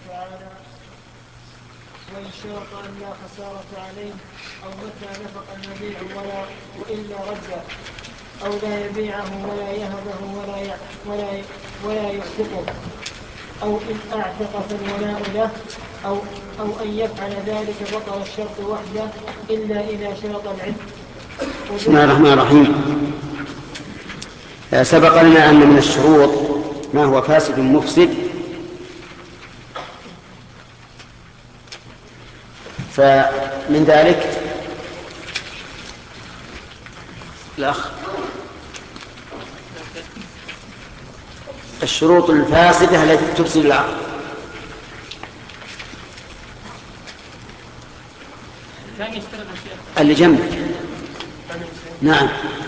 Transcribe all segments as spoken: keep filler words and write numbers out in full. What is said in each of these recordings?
تعالى: وإن شرط أن لا خسارة عليه، أو متى نفق المبيع ولا وإلا رد، أو لا يبيعه ولا يهبه ولا ولا ولا يعتقه، أو إن أعتق فالولاء له، أو أو أن يفعل ذلك بطل الشرط وحده إلا إذا شرط العتق. بسم الله الرحمن الرحيم. سبق لنا أن من الشروط ما هو فاسد مفسد، فمن ذلك الأخ الشروط الفاسدة التي تفسد العقد. اللي جنبك. نعم.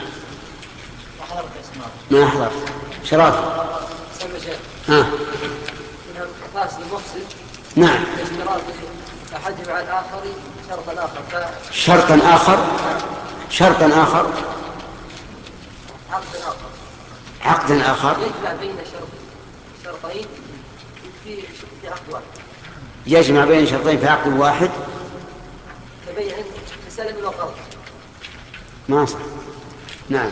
ما أحضر شراط. ها. فاسد مفسد. نعم. أحد مع الآخر شرطا آخر. ف... شرطا آخر. شرطا آخر. عقد آخر. عقد آخر. يجمع بين شرط شرطين في في عقد واحد. يجمع بين شرطين في عقد واحد. كبيع كسلم وقرض. ما صح. نعم.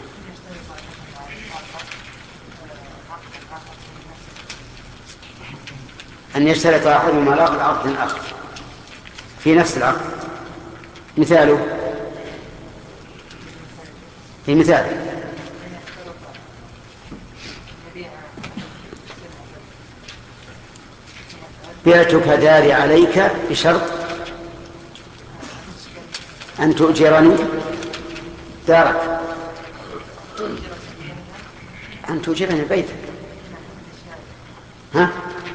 أن يشترط أحدهما الآخر عقد آخر في نفس العقد. مثاله في مثال: بعتك داري عليك بشرط أن تؤجرني دارك، أن تؤجرني بيتك. ها؟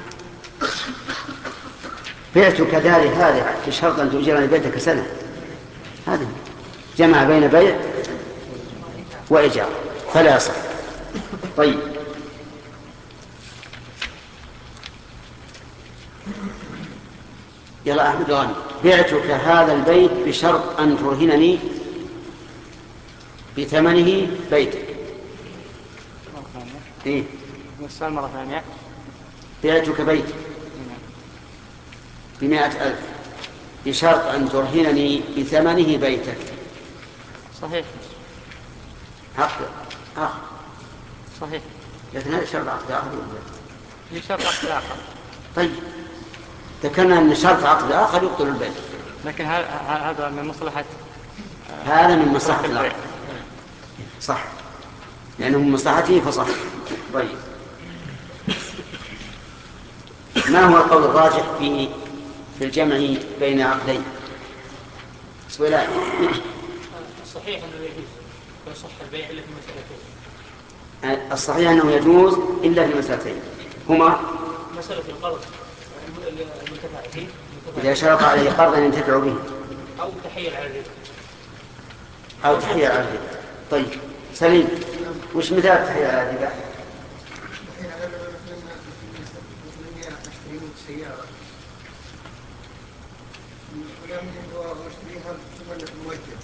بعتك داري هذه بشرط أن تؤجرني بيتك سنة. هذا جمع بين بيع وإيجار فلا يصح. طيب، يلا أحمد غانم. بعتك هذا البيت بشرط أن ترهنني بثمنه بيتك. إيه؟ السؤال مرة ثانية. بعتك بيت بمائة ألف بشرط أن ترهنني بثمنه بيتك. صحيح. عقد آخر. صحيح. لكن هذا شرط عقد آخر. شرط عقد آخر. طيب، ذكرنا أن شرط عقد آخر يبطل البيع. لكن هذا من مصلحة هذا من مصلحة العقد. صح، لأنه من مصلحته فصح. طيب، ما هو القول الراجح في في الجمع بين عقدين؟ سؤال. الصحيح أنه يجوز يصح البيع إلا في مسألتين. الصحيح أنه يجوز إلا في مسألتين هما: مسألة القرض المنتفع فيه إذا شرط عليه قرضا ينتفع به، أو تحيل على الربا. أو تحيل على الربا. طيب سليم، وش مثال تحيل على الربا؟ تحيل على الربا مثلا نشتري سيارة ولم نشتريها بثمن موجه،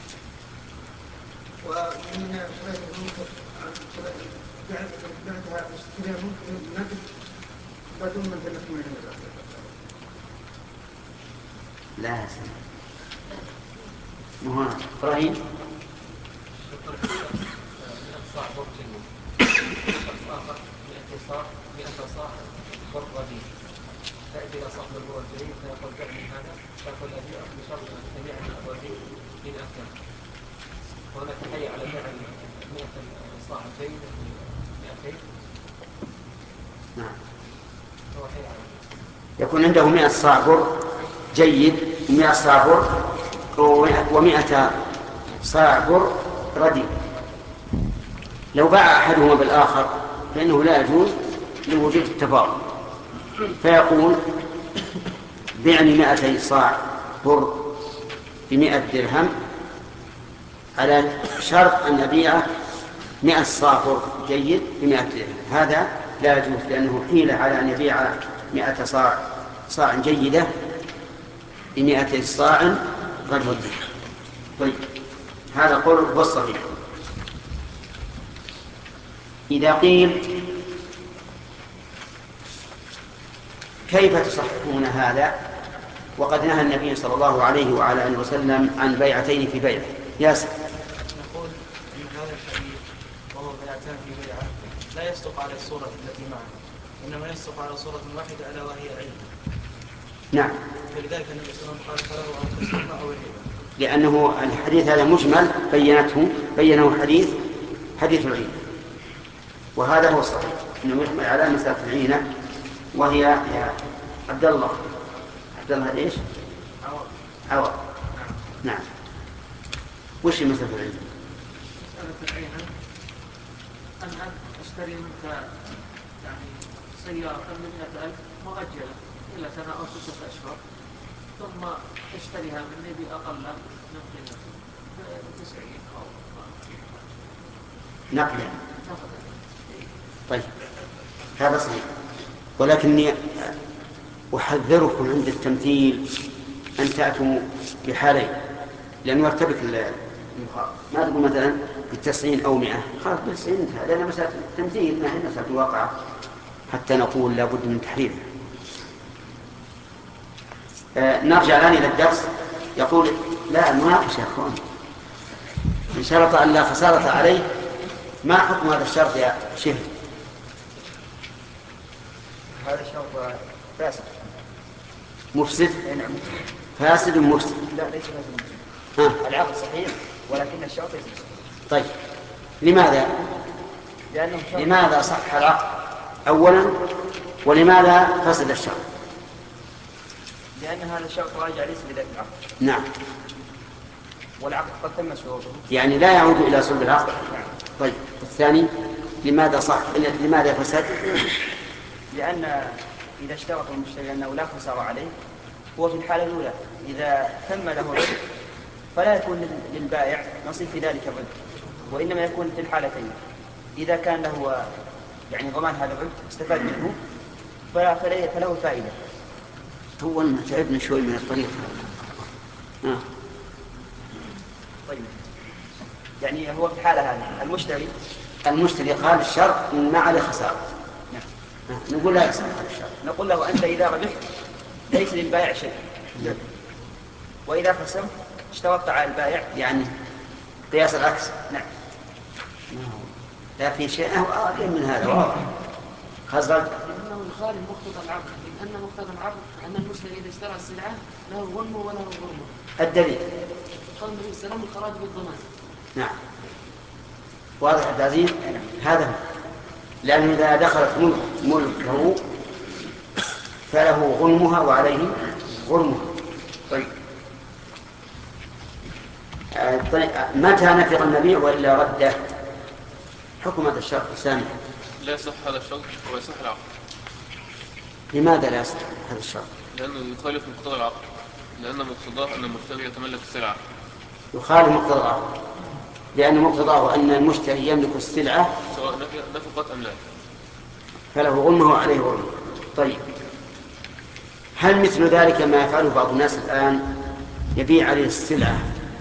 ومن ثلاثة ممكن بعدها نشتريها ممكن نقد بدون من ثلاثة من الربا. لا سلام. مهنا إبراهيم. صاع برج آخر مئة صاع مئة صاع برج رديء، تأتي إلى صاحب البرجين فيقول دعني هذا، فيقول أبيع بشرط أن تبيع البرجين من أكثر، وهنا تحيي على بيع مئة صاعتين مئتين. نعم. هو حي على يكون عنده مئة صاع بر جيد، ومئة صاع بر ومئة صاع بر رديء. لو باع أحدهما بالآخر فإنه لا يجوز لوجود التفاضل، فيقول: بعني مئتي صاع بر بمئة درهم على شرط أن أبيع مئة صاع بر جيد بمئة درهم. هذا لا يجوز، لأنه حيلة على أن يبيع مئة صاع صاع جيدة بمئة صاع غير رديء. طيب، هذا قول هو الصحيح. إذا قيل كيف تصححون هذا وقد نهى النبي صلى الله عليه وعلى آله وسلم عن بيعتين في بيعة؟ ياسر. نقول إن هذا الحديث وهو بيعتان في بيعة لا يصدق على الصورة التي معنا، إنما يصدق على صورة واحدة ألا وهي العلم. نعم. فلذلك النبي صلى الله عليه وسلم قال فله أو تسليم أو الهبة، لأنه الحديث هذا مجمل بينته بينه حديث حديث العين، وهذا هو الصحيح انه يحمل على مسألة العينة، وهي يا عبد الله عبد الله ايش؟ عوض. عوض. نعم. وش مسألة العينة؟ مسألة العينة أن أشتري منك يعني سيارة من مئة ألف مؤجلة إلى سنة أو ستة أشهر، ثم اشتريها مني بأقل من قيمتها بتسعين أو نقلا. طيب هذا صحيح، ولكني أحذركم عند التمثيل أن تأتوا بحالين، لأنه يرتبك المخاطر. ما تقول مثلا بالتسعين أو مئة، خلاص بالتسعين انتهى، لأن مسألة التمثيل ما هي مسألة الواقعة حتى نقول لابد من تحريرها. آه نرجع الآن إلى الدرس. يقول لا المناقشة يا أخوان، إن شرط أن لا خسارة عليه، ما حكم هذا الشرط يا شيخ؟ هذا الشرط فاسد مفسد؟ نعم. فاسد مفسد؟ لا ليس فاسد. ها. العقد صحيح ولكن الشرط ليس صحيح. طيب لماذا؟ لأنه لماذا صح العقد أولا، ولماذا فسد الشرط؟ لأن هذا الشرط راجع ليس بذات العقد. نعم. والعقد قد تم شروطه، يعني لا يعود إلى صلب العقد. طيب الثاني لماذا صح لماذا فسد؟ لأن إذا اشترط المشتري أنه لا خسارة عليه، هو في الحالة الأولى إذا تم له الربح فلا يكون للبائع نصيب في ذلك الربح، وإنما يكون في الحالتين. إذا كان له يعني ضمان هذا الربح استفاد منه فله فائدة. هو تعبنا شوي من الطريق. آه. طيب يعني هو في الحالة هذه المشتري المشتري قال الشرط ما عليه خسارة، نقول لا يصح هذا الشرط، نقول له أنت إذا ربحت ليس للبائع شيء، وإذا خسرت اشترطت على البائع، يعني قياس العكس. نعم. لا في شيء أقل من هذا واضح. خسرت لأنه يخالف مقتضى العقد، لأن مقتضى العقد أن المشتري إذا اشترى السلعة له غنم وله غرمة. الدليل قال النبي صلى الله عليه وسلم الخراج بالضمان. نعم واضح عبد العزيز. هذا هو، لأنه إذا دخلت ملك ملكه فله غنمها وعليه غرمها. طيب طيب متى نفق المبيع وإلا رده؟ حكم هذا الشرط سامح. لا يصح هذا الشرط ويصح العقد. لماذا لا يصح هذا الشرط؟ لأنه يخالف مقتضى العقد، لأن مقتضاه أن المشتري يتملك السلعة. يخالف مقتضى العقد لأن مقتضاه أن المشتري يملك السلعة سواء نفقت أم لا، فله غنمه وعليه غرمه. طيب هل مثل ذلك ما يفعله بعض الناس الآن؟ يبيع عليه السلعة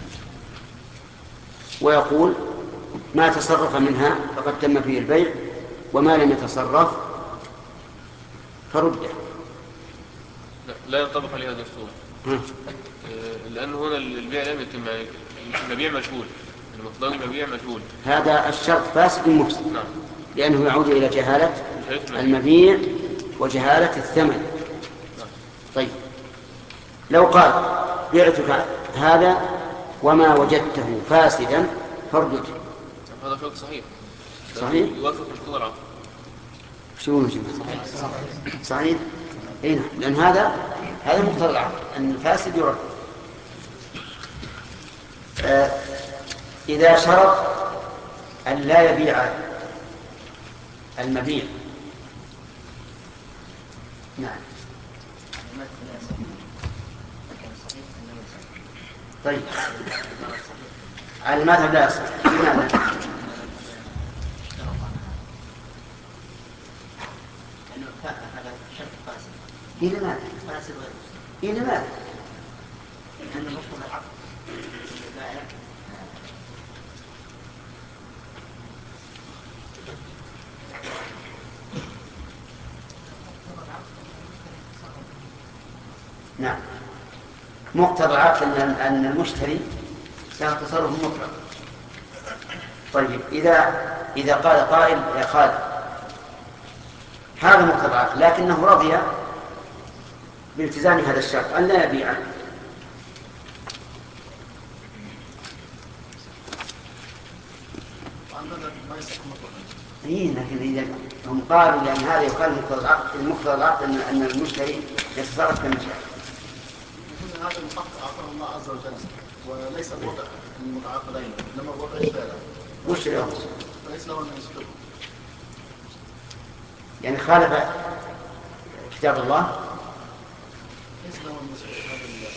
ويقول ما تصرف منها فقد تم فيه البيع، وما لم يتصرف فرده. لا, لا ينطبق عليه هذا الصورة، لأن هنا البيع لم يتم، المبيع مجهول، المقدار المبيع مجهول. هذا الشرط فاسد مفسد. نعم. لأنه يعود إلى جهالة المبيع وجهالة الثمن. نعم. طيب لو قال بعتك هذا وما وجدته فاسدا فارده، هذا شرط صحيح. صحيح؟ يوافق مقتضى العقد. شو صحيح؟ صحيح. إيه نعم. لأن هذا هذا مقتضى العقد أن الفاسد يرد. آه إذا شرط أن لا يبيع المبيع. نعم. طيب على المذهب لا يصح. لماذا؟ هذا شرط فاسد. إيه لماذا؟ فاسد غير إيه لماذا؟ لأن مقتضى العقد البائع مقتضى العقد أن أن المشتري له تصرف مطلق. طيب إذا إذا قال قائل يا خالد هذا مقتضى العقد لكنه رضي بالتزام هذا الشرط أن لا يبيعه، إيه لكن إذا هم قالوا لأن هذا يقال مقتضى العقد المقتضى العقد أن أن المشتري يتصرف كما شاء. هذا الحق أعطاه الله عز وجل وليس الوضع للمتعاقدين إنما الوضع الشارع. وش له؟ فليس له أن يسقطه. يعني خالف كتاب الله. ليس له أن يسقط هذا ال.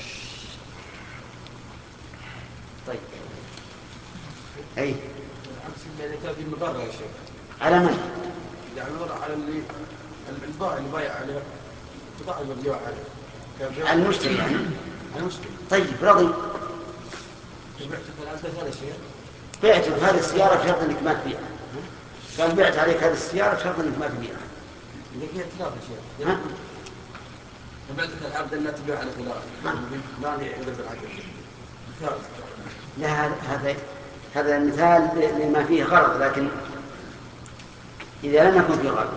طيب. أي. يعني تأتي المضارة يا شيخ. على من؟ يعني المضارة على اللي البائع اللي بايع عليه بضاعة المبيوع عليه. على المشتري يعني. المشتري. طيب رضي. بعت هذا الشيء. بعت هذه السيارة بشرط أنك ما تبيعها. قال بعت عليك هذه السيارة بشرط أنك ما تبيعها. اللي فيها ثلاثة شيء. ها؟ بعتك العبد لا تبيع على ثلاثة. ما لي عذر بالعقد. لا هذا هذا مثال لما فيه غرض، لكن إذا لم يكن فيه غرض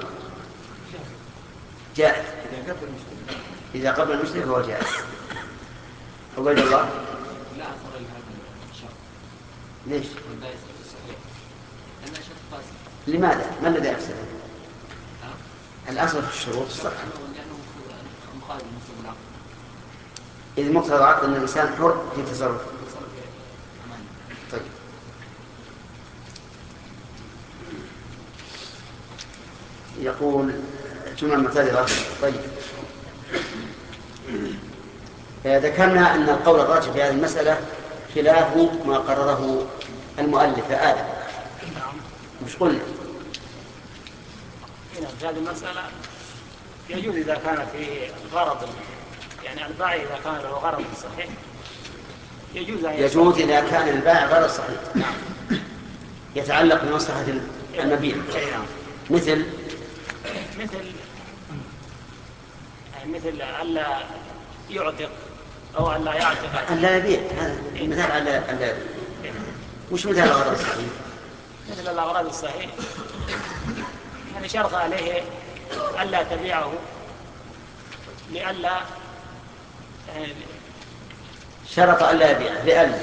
جائز. إذا قبل المشتري فهو جائز. عبيد الله. لا أثر لهذا الشرط. ليش؟ لا يصير صحيح. لأن شرط فاسد. لماذا؟ ما الذي أفسده؟ الأصل في الشروط الصحة. لأنه مخالف لمقتضى العقد. إذ مقتضى العقد أن الإنسان حر في تصرف. طيب. يقول ثم المعتذرة. طيب. ذكرنا أن القول الراجح في هذه المسألة خلاف ما قرره المؤلف آدم. مش قلنا؟ في هذه المسألة يجوز إذا كان فيه غرض، يعني البائع إذا كان له غرض صحيح يجوز أن يجوز إذا كان البائع غرض صحيح. نعم. يتعلق بمصلحة المبيع. مثل مثل يعني مثل ألا يعتق أو ألا يعتق. ألا يبيع. هذا مثال على ألا يبيع. وش مثال الغرض الصحيح؟ مثل الأغراض الصحيح يعني شرط عليه ألا تبيعه لألا يعني شرط ألا يبيعه لألا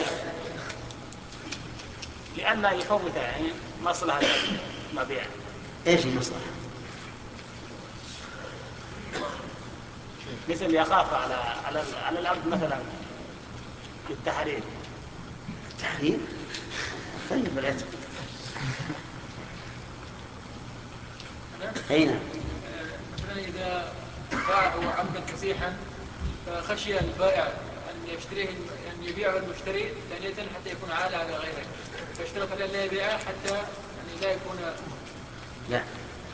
لألا يفوت يعني مصلحة المبيع. إيش المصلحة؟ مثل يخاف على على على الأرض مثلا للتحرير. التحرير؟ طيب بالعتق. أين؟ مثلا إذا باعوا عبدا كسيحا فخشي البائع أن يشتريه أن يبيعه المشتري ثانية حتى يكون عالة على غيره، فاشترط أن لا يبيعه حتى يعني لا يكون. لا.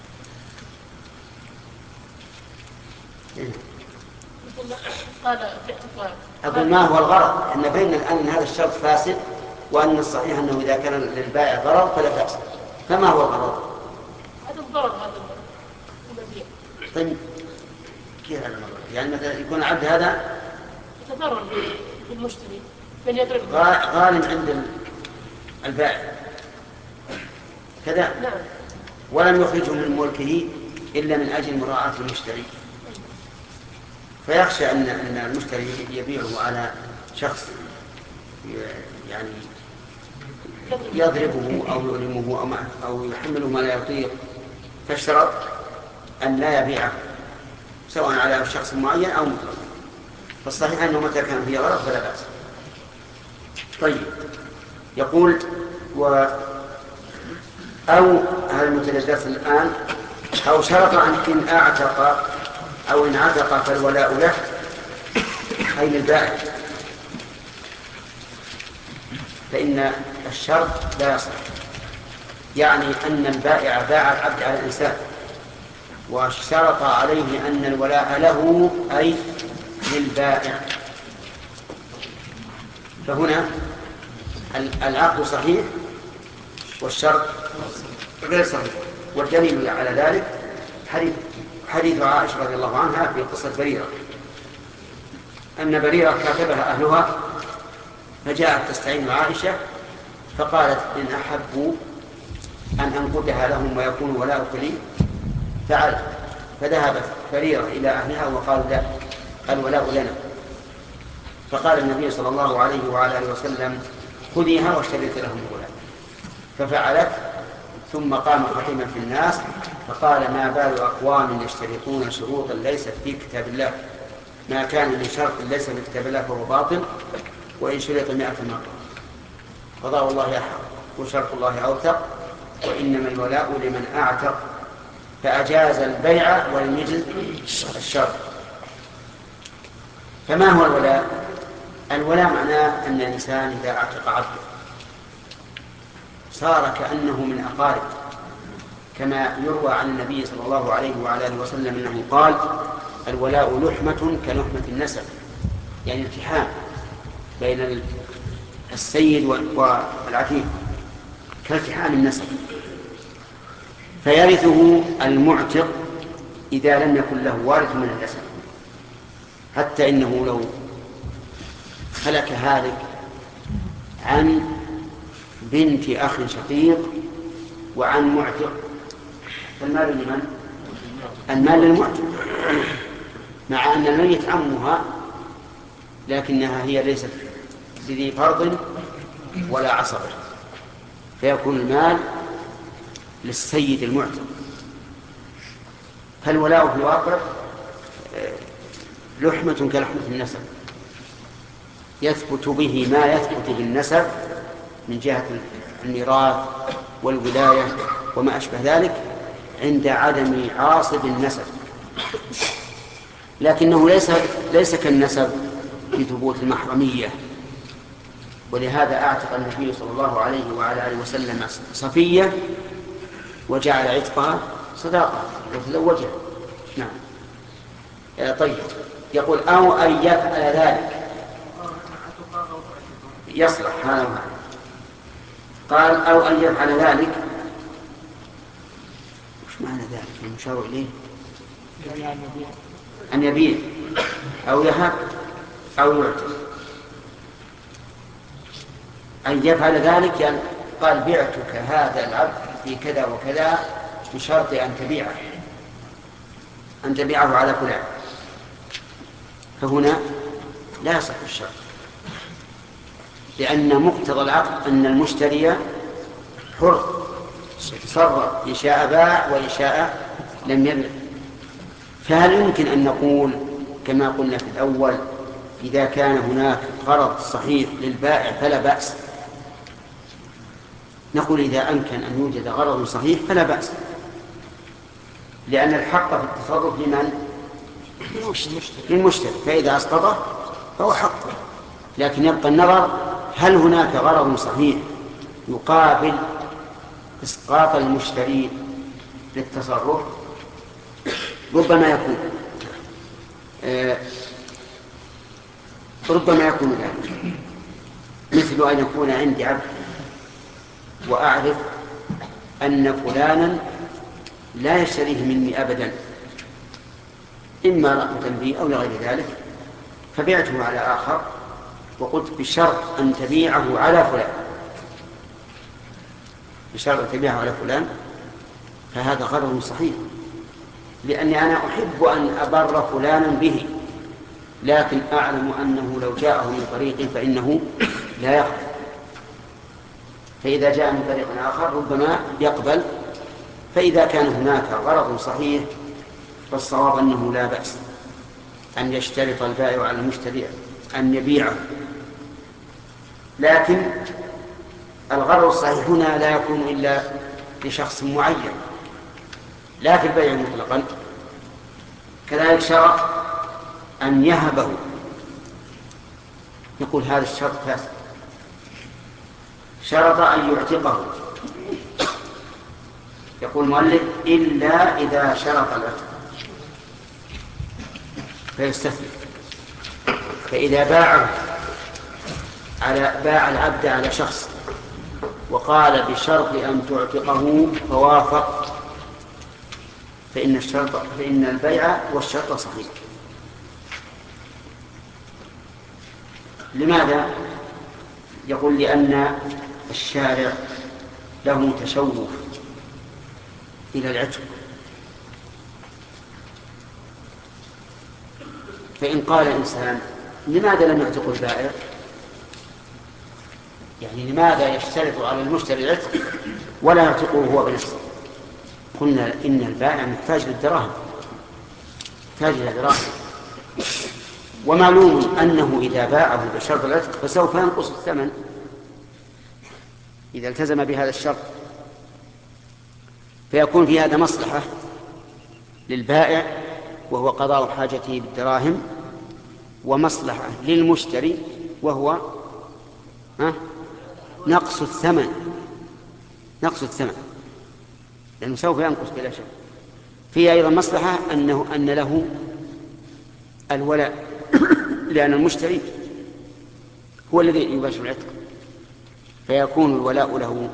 قال أقول ما هو الغرض؟ إن بين الآن أن هذا الشرط فاسد وأن الصحيح أنه إذا كان للبائع غرض فلا بأس. فما هو الغرض؟ هذا الغرض هذا المبيع. طيب كيف هذا الغرض؟ يعني مثلا يكون العبد هذا يتضرر بالمشتري من يضرب غالب عند البائع كذا. نعم. ولم يخرجه من ملكه إلا من أجل مراعاة المشتري، فيخشى أن أن المشتري يبيعه على شخص يعني يضربه أو يؤلمه أو ما أو يحمله ما لا يطيق، فاشترط أن لا يبيعه سواء على شخص معين أو مطلق. فالصحيح أنه متى كان فيه غرض فلا بأس. طيب يقول و أو هذا المتجدد الآن أو شرط أن إن أعتق أو إن عتق فالولاء له أي للبائع، فإن الشرط لا يصح. يعني أن البائع باع العبد على الإنسان واشترط عليه أن الولاء له أي للبائع، فهنا العقد صحيح والشرط غير صحيح. والدليل على ذلك حديث حديث عائشة رضي الله عنها في قصة بريرة أن بريرة كاتبها أهلها فجاءت تستعين عائشة فقالت إن أحبوا أن أنقذها لهم ويكون ولاء لي فعلت. فذهبت بريرة إلى أهلها وقالوا لا الولاء لنا. فقال النبي صلى الله عليه وعلى آله وسلم خذيها واشتريت لهم الولاء. ففعلت. ثم قام خطيبا في الناس فقال ما بال أقوام يشترطون شروطا ليست في كتاب الله ما كان من شرط ليس في كتاب الله فهو باطل وإن شرط مئة مرة قضاء الله أحق وشرط الله أوثق وإنما الولاء لمن أعتق فأجاز البيع ولم يجز الشرط. فما هو الولاء؟ الولاء معناه أن الإنسان إذا أعتق عبده صار كأنه من أقارب كما يروى عن النبي صلى الله عليه وعلى آله وسلم أنه قال الولاء لحمة كلحمة النسب يعني التحام بين السيد والعتيق كالتحام النسب. فيرثه المعتق إذا لم يكن له وارث من النسب حتى إنه لو هلك هالك عن بنت أخ شقيق وعن معتق فالمال لمن؟ المال للمعتق مع أن الميت عمها لكنها هي ليست ذي فرض ولا عصبة فيكون المال للسيد المعتق. فالولاء في الواقع لحمة كلحمة النسب يثبت به ما يثبت بالنسب من جهة الميراث والولاية وما أشبه ذلك عند عدم عاصب النسب لكنه ليس ليس كالنسب في ثبوت المحرمية. ولهذا أعتق النبي صلى الله عليه وعلى آله وسلم صفية وجعل عتقها صداقة وتزوجها. نعم. طيب يقول أو أن يفعل ذلك يصلح هذا وهذا. قال أو أن يفعل ذلك وش معنى ذلك المشار إليه؟ أن يبيع أو يهب أو يعتق. أن يفعل ذلك يعني قال بعتك هذا العبد في كذا وكذا بشرط أن تبيعه أن تبيعه على فلان فهنا لا يصح الشرط لأن مقتضى العقد أن المشتري حر يتصرف إن شاء باع وإن شاء لم يبيع. فهل يمكن أن نقول كما قلنا في الأول إذا كان هناك غرض صحيح للبائع فلا بأس؟ نقول إذا أمكن أن يوجد غرض صحيح فلا بأس لأن الحق في التصرف لمن؟ للمشتري فإذا أسقطه فهو حق. لكن يبقى النظر هل هناك غرض صحيح يقابل إسقاط المشتري للتصرف؟ ربما يكون آه ربما يكون ذلك مثل أن يكون عندي عبد وأعرف أن فلانا لا يشتريه مني أبدا إما رغبة بي أو لغير ذلك فبعته على آخر وقلت بشرط أن تبيعه على فلان بشرط أن تبيعه على فلان فهذا غرض صحيح لأني أنا أحب أن أبر فلانا به لكن أعلم أنه لو جاءه من طريق فإنه لا يقبل فإذا جاء من طريق آخر ربما يقبل. فإذا كان هناك غرض صحيح فالصواب أنه لا بأس أن يشترط البائع على المشتري أن يبيعه. لكن الغرض الصحيح هنا لا يكون إلا لشخص معين لا في البيع مطلقا. كذلك شرط أن يهبه يقول هذا الشرط فاسد. شرط أن يعتقه يقول المؤلف إلا إذا شرط العتق فيستثني. فإذا باع على باع العبد على شخص وقال بشرط أن تعتقه فوافق فإن الشرط فإن البيع والشرط صحيح. لماذا؟ يقول لأن الشارع له تشوف إلى العتق، فإن قال إنسان لماذا لم يعتق البائع؟ يعني لماذا يشترط على المشتري العتق ولا يعتقه هو بنفسه؟ قلنا إن البائع محتاج للدراهم، محتاج للدراهم، ومعلوم أنه إذا باعه بشرط العتق فسوف ينقص الثمن إذا التزم بهذا الشرط، فيكون في هذا مصلحة للبائع وهو قضاء حاجته بالدراهم، ومصلحة للمشتري وهو ها نقص الثمن، نقص الثمن لأنه سوف ينقص بلا شك. فيه أيضا مصلحة أنه أن له الولاء لأن المشتري هو الذي يباشر العتق، فيكون الولاء له.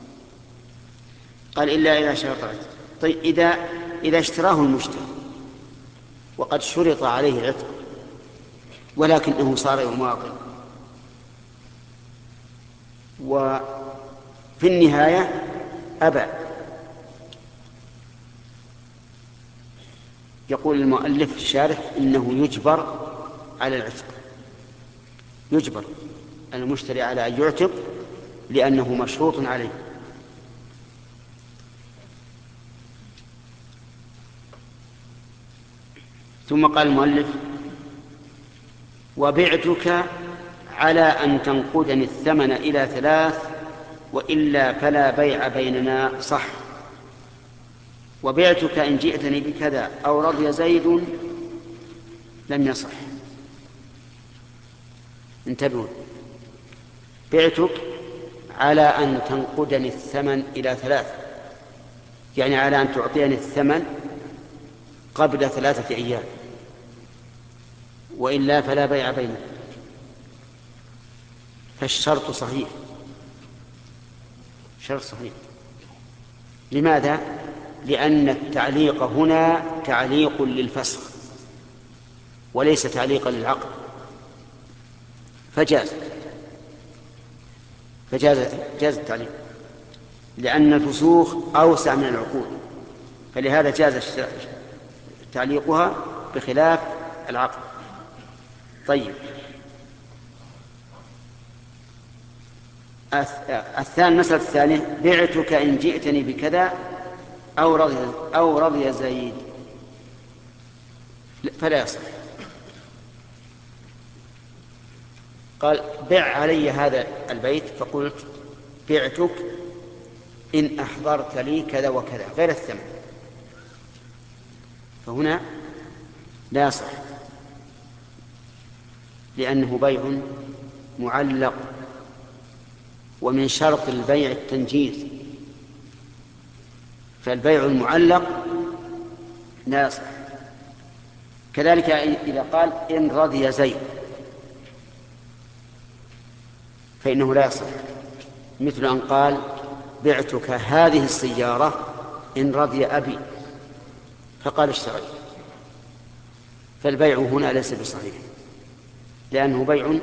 قال إلا إذا شرط العتق. طيب إذا إذا اشتراه المشتري وقد شرط عليه العتق ولكنه صار يماطل وفي النهاية أبى، يقول المؤلف الشارح إنه يجبر على العتق، يجبر المشتري على أن يعتق لأنه مشروط عليه. ثم قال المؤلف وبعتك على أن تنقدني الثمن إلى ثلاث وإلا فلا بيع بيننا صح. وبعتك إن جئتني بكذا أو رضي زيد لم يصح. انتبهوا، بعتك على أن تنقدني الثمن إلى ثلاث، يعني على أن تعطيني الثمن قبل ثلاثة أيام وإلا فلا بيع بيننا. فالشرط صحيح، شرط صحيح. لماذا؟ لأن التعليق هنا تعليق للفسخ وليس تعليقا للعقد، فجاز فجاز جاز التعليق لأن الفسوخ أوسع من العقود، فلهذا جاز تعليقها بخلاف العقد. طيب الثاني، المسألة الثانية بعتك إن جئتني بكذا أو رضي, أو رضي زيد فلا يصح. قال بع علي هذا البيت، فقلت بعتك إن أحضرت لي كذا وكذا غير الثمن، فهنا لا يصح لأنه بيع معلق، ومن شرط البيع التنجيز، فالبيع المعلق لا يصح. كذلك إذا قال إن رضي زيد فإنه لا يصح، مثل أن قال بعتك هذه السيارة إن رضي أبي فقال اشتريت، فالبيع هنا ليس بصحيح لأنه بيع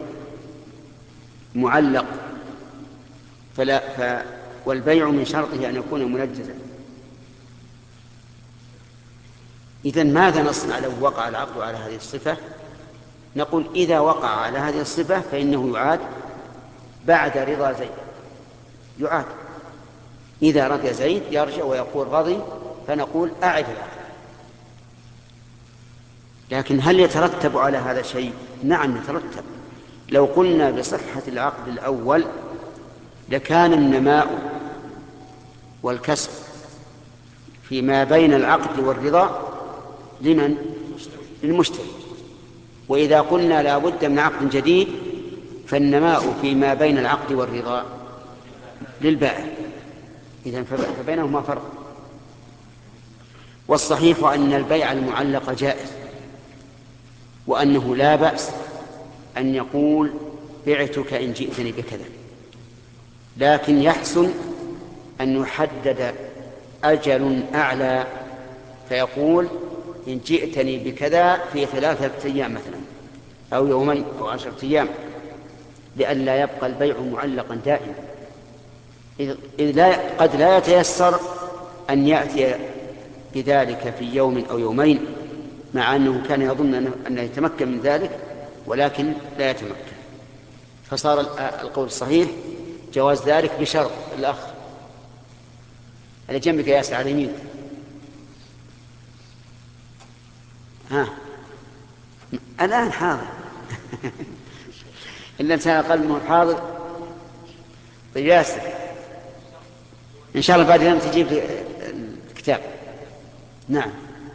معلق، فلا ف والبيع من شرطه أن يكون منجزا. إذن ماذا نصنع لو وقع العقد على هذه الصفة؟ نقول إذا وقع على هذه الصفة فإنه يعاد بعد رضا زيد، يعاد إذا رضي زيد يرجع ويقول رضي، فنقول أعد العقد. لكن هل يترتب على هذا شيء؟ نعم يترتب. لو قلنا بصحة العقد الأول لكان النماء والكسب فيما بين العقد والرضا لمن؟ للمشتري. وإذا قلنا لا بد من عقد جديد فالنماء فيما بين العقد والرضا للبائع، إذن فبينهما فرق. والصحيح أن البيع المعلق جائز، وأنه لا بأس أن يقول بعتك إن جئتني بكذا، لكن يحسن أن يحدد أجل أعلى، فيقول إن جئتني بكذا في ثلاثة أيام مثلا أو يومين أو عشرة أيام، لئلا يبقى البيع معلقا دائما، إذ لا قد لا يتيسر أن يأتي بذلك في يوم أو يومين، مع أنه كان يظن أنه يتمكن من ذلك ولكن لا يتمكن. فصار القول الصحيح جواز ذلك بشرط. الأخ اللي جنبك يا ياسر على يمين، ها الآن حاضر الإنسان أقل من حاضر. طيب ياسر إن شاء الله بعد اليوم تجيب الكتاب. نعم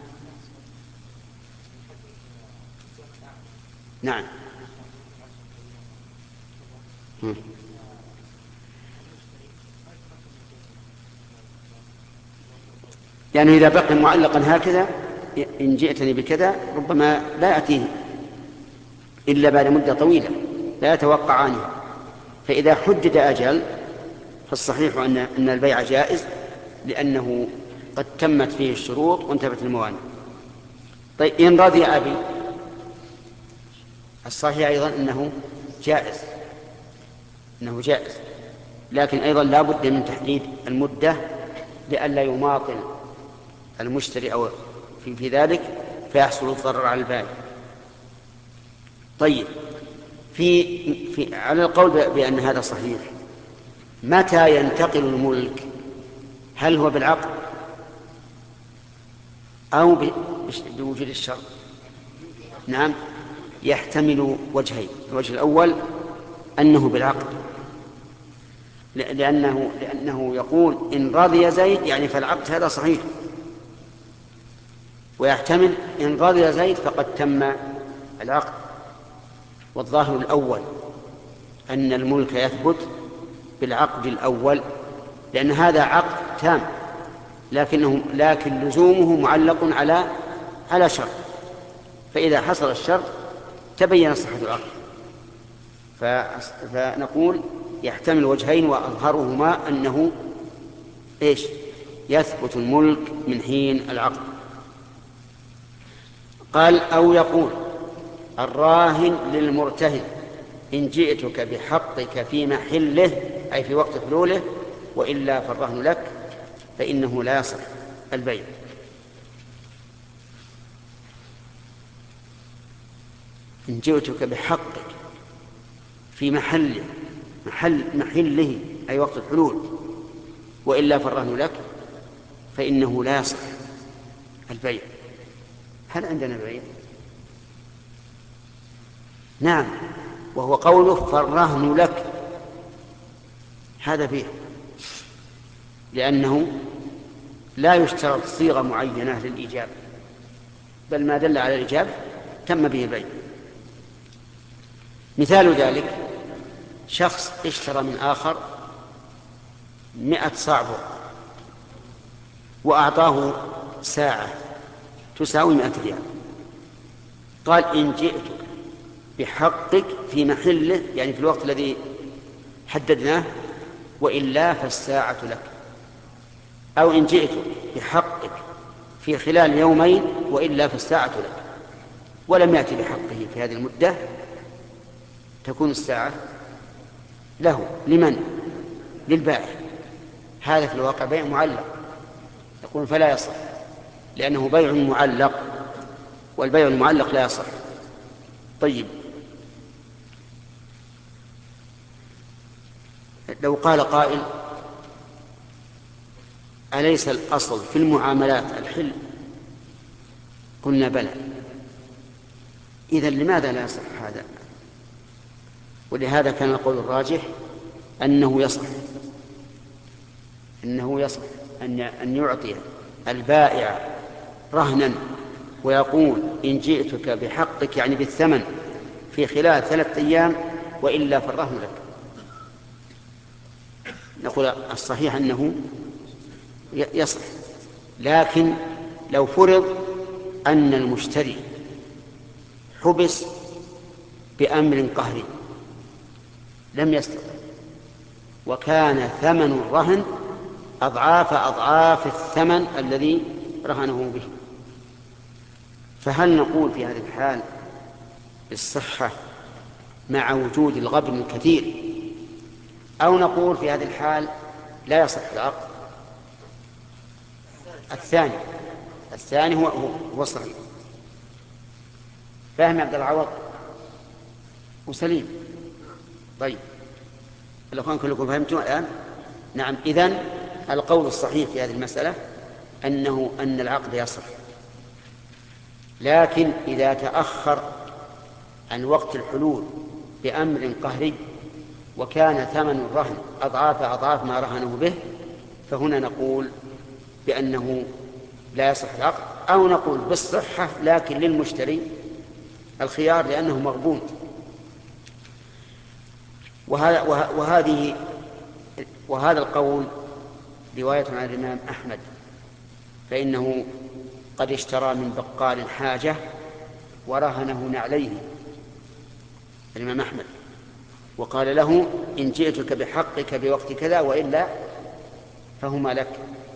نعم م. يعني إذا بقي معلقا هكذا إن جئتني بكذا ربما لا يأتيه إلا بعد مدة طويلة لا يتوقع عنها. فإذا حدد أجل فالصحيح أن أن البيع جائز لأنه قد تمت فيه الشروط وانتبت الموانع. طيب إن رضي أبي الصحيح أيضا أنه جائز أنه جائز لكن أيضا لا بد من تحديد المدة لئلا يماطل المشتري أو في, في ذلك فيحصل الضرر على البائع. طيب في, في على القول بأن هذا صحيح، متى ينتقل الملك؟ هل هو بالعقد أو بوجود الشرط؟ نعم يحتمل وجهين. الوجه الأول أنه بالعقد لأنه, لأنه يقول إن رضي زيد يعني فالعقد هذا صحيح، ويحتمل إن رضي زيد فقد تم العقد. والظاهر الأول أن الملك يثبت بالعقد الأول لأن هذا عقد تام لكنه لكن لزومه معلق على على شرط، فإذا حصل الشرط تبين صحة العقد. فنقول يحتمل وجهين وأظهرهما أنه إيش يثبت الملك من حين العقد. قال أو يقول الراهن للمرتهن إن جئتك بحقك في محله أي في وقت حلوله وإلا فالرهن لك فإنه لا يصح البيع. إن جئتك بحقك في محله محل محله أي وقت الحلول وإلا فالرهن لك فإنه لا يصح البيع. هل عندنا بيع؟ نعم، وهو قوله فالرهن لك هذا فيه لأنه لا يشترط صيغة معينة للإجابة بل ما دل على الإجابة تم به البيع. مثال ذلك شخص اشترى من آخر مئة صاع بر وأعطاه ساعة تساوي مئة ريال، قال إن جئتك بحقك في محله يعني في الوقت الذي حددناه وإلا فالساعة لك، أو إن جئتك بحقك في خلال يومين وإلا فالساعة لك، ولم يأتي بحقه في هذه المدة تكون الساعة له. لمن؟ للبائع. هذا في الواقع بيع معلق، يقول فلا يصح لأنه بيع معلق والبيع المعلق لا يصح. طيب لو قال قائل أليس الأصل في المعاملات الحل؟ قلنا بلى. إذن لماذا لا يصح هذا؟ ولهذا كان القول الراجح أنه يصح أنه يصح أن أن يعطي البائع رهنا ويقول إن جئتك بحقك يعني بالثمن في خلال ثلاثة أيام وإلا فالرهن لك. نقول الصحيح أنه يصح، لكن لو فرض أن المشتري حبس بأمر قهري لم يستطع وكان ثمن الرهن أضعاف أضعاف الثمن الذي رهنه به، فهل نقول في هذه الحال بالصحة مع وجود الغبن الكثير، أو نقول في هذه الحال لا يصح العقد. الثاني الثاني هو هو الصحيح. فاهم يا عبد العوض وسليم؟ طيب الأخوان كلكم فهمتم الآن؟ نعم. إذن القول الصحيح في هذه المسألة أنه أن العقد يصح، لكن إذا تأخر عن وقت الحلول بأمر قهري وكان ثمن الرهن أضعاف أضعاف ما رهنه به، فهنا نقول بأنه لا يصح العقد، أو نقول بالصحة لكن للمشتري الخيار لأنه مغبون. وهذه وهذا القول رواية عن الإمام أحمد، فإنه قد اشترى من بقال حاجة ورهنه نعليه الإمام أحمد، وقال له إن جئتك بحقك بوقت كذا وإلا فهما لك،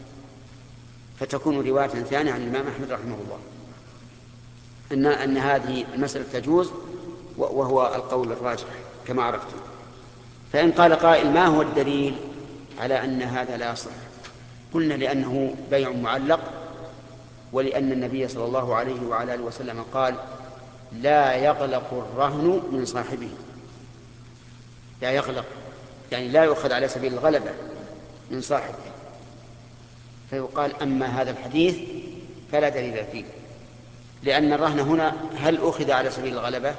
فتكون رواية ثانية عن الإمام أحمد رحمه الله أن أن هذه المسألة تجوز، وهو القول الراجح كما عرفتم. فإن قال قائل ما هو الدليل على أن هذا لا يصح؟ قلنا لأنه بيع معلق، ولأن النبي صلى الله عليه وعلى آله وسلم قال لا يغلق الرهن من صاحبه. لا يغلق يعني لا يؤخذ على سبيل الغلبة من صاحبه، فيقال أما هذا الحديث فلا دليل فيه، لأن الرهن هنا هل أخذ على سبيل الغلبة؟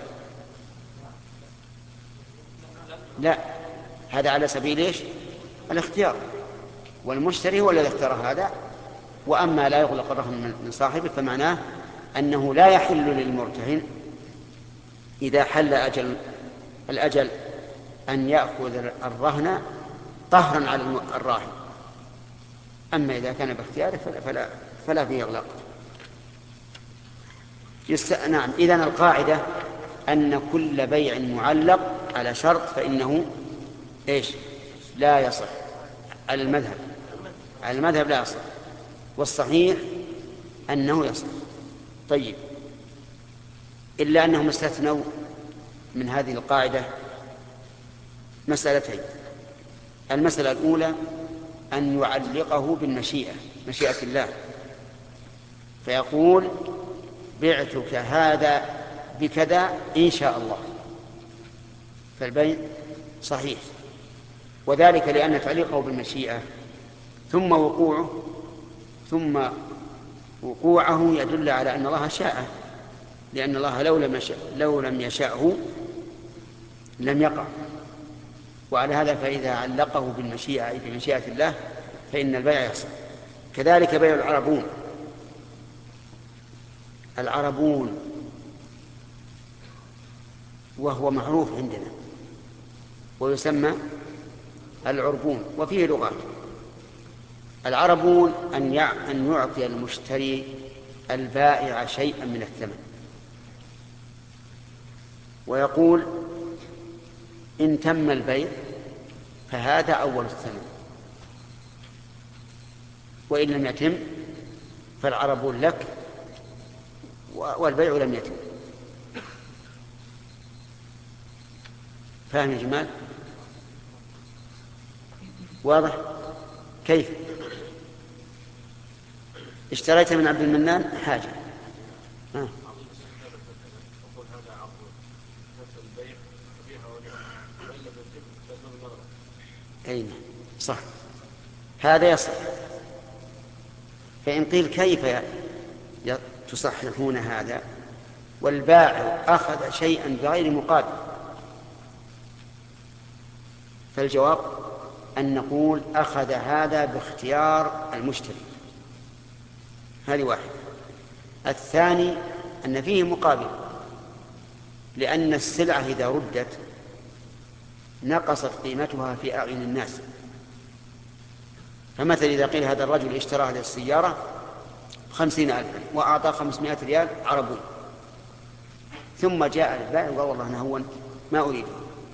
لا، هذا على سبيل إيش؟ الاختيار، والمشتري هو الذي اختار هذا. وأما لا يغلق الرهن من صاحبه فمعناه أنه لا يحل للمرتهن إذا حل أجل الأجل أن يأخذ الرهن طهرا على الراهن، أما إذا كان باختياره فلا, فلا, فلا فيه إغلاق. يست... نعم. إذن القاعدة أن كل بيع معلق على شرط فإنه إيش؟ لا يصح على المذهب على المذهب لا يصح، والصحيح أنه يصح. طيب، إلا أنهم استثنوا من هذه القاعدة مسألتين. المسألة الأولى أن يعلقه بالمشيئة، مشيئة الله، فيقول بعتك هذا بكذا إن شاء الله، فالبيع صحيح. وذلك لأن تعليقه بالمشيئة ثم وقوعه ثم وقوعه يدل على أن الله شاء، لأن الله لو لم يشاء لو لم يشاءه لم يقع. وعلى هذا فإذا علقه بالمشيئة أي بمشيئة الله فإن البيع يحصل. كذلك بيع العربون. العربون وهو معروف عندنا ويسمى العربون، وفيه لغات. العربون أن أن يعطي المشتري البائع شيئا من الثمن، ويقول إن تم البيع فهذا أول الثمن، وإن لم يتم فالعربون لك والبيع لم يتم. فاهم يا جمال؟ واضح؟ كيف؟ اشتريت من عبد المنان حاجة آه. أين صح، هذا يصح. فإن قيل كيف تصححون هذا والبائع أخذ شيئا بغير مقابل؟ فالجواب أن نقول أخذ هذا باختيار المشتري، هذه واحدة. الثاني أن فيه مقابل، لأن السلعة إذا ردت نقصت قيمتها في أعين الناس. فمثلا إذا قيل هذا الرجل اشترى هذه السيارة خمسين ألفا وأعطى خمسمائة ريال عربون، ثم جاء البائع وقال والله أنا هون ما أريده،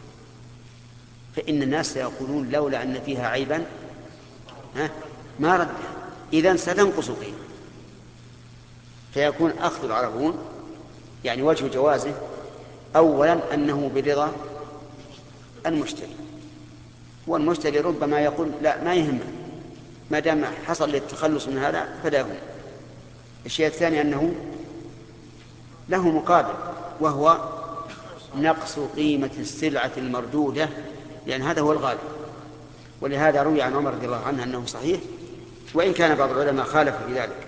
فإن الناس سيقولون لولا أن فيها عيبا ما رد، إذن ستنقص قيمة. فيكون أخذ العربون يعني وجه جوازه أولا أنه برضا المشتري، والمشتري ربما يقول لا ما يهمه ما دام حصل للتخلص من هذا فلا يهم. الشيء الثاني أنه له مقابل وهو نقص قيمة السلعة المردودة، لأن هذا هو الغالب. ولهذا روي عن عمر رضي الله عنه أنه صحيح، وإن كان بعض العلماء خالف في ذلك.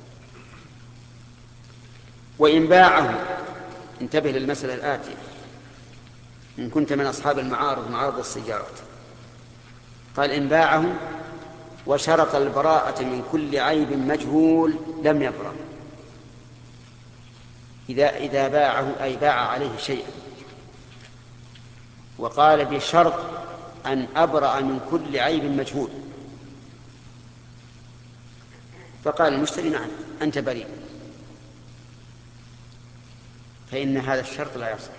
وإن باعه، انتبه للمسألة الآتية، إن كنت من أصحاب المعارض معارض السيارات، قال إن باعه وشرط البراءة من كل عيب مجهول لم يبرأ. إذا إذا باعه أي باع عليه شيئا وقال بشرط أن أبرأ من كل عيب مجهول، فقال المشتري نعم أنت بريء، فإن هذا الشرط لا يصح.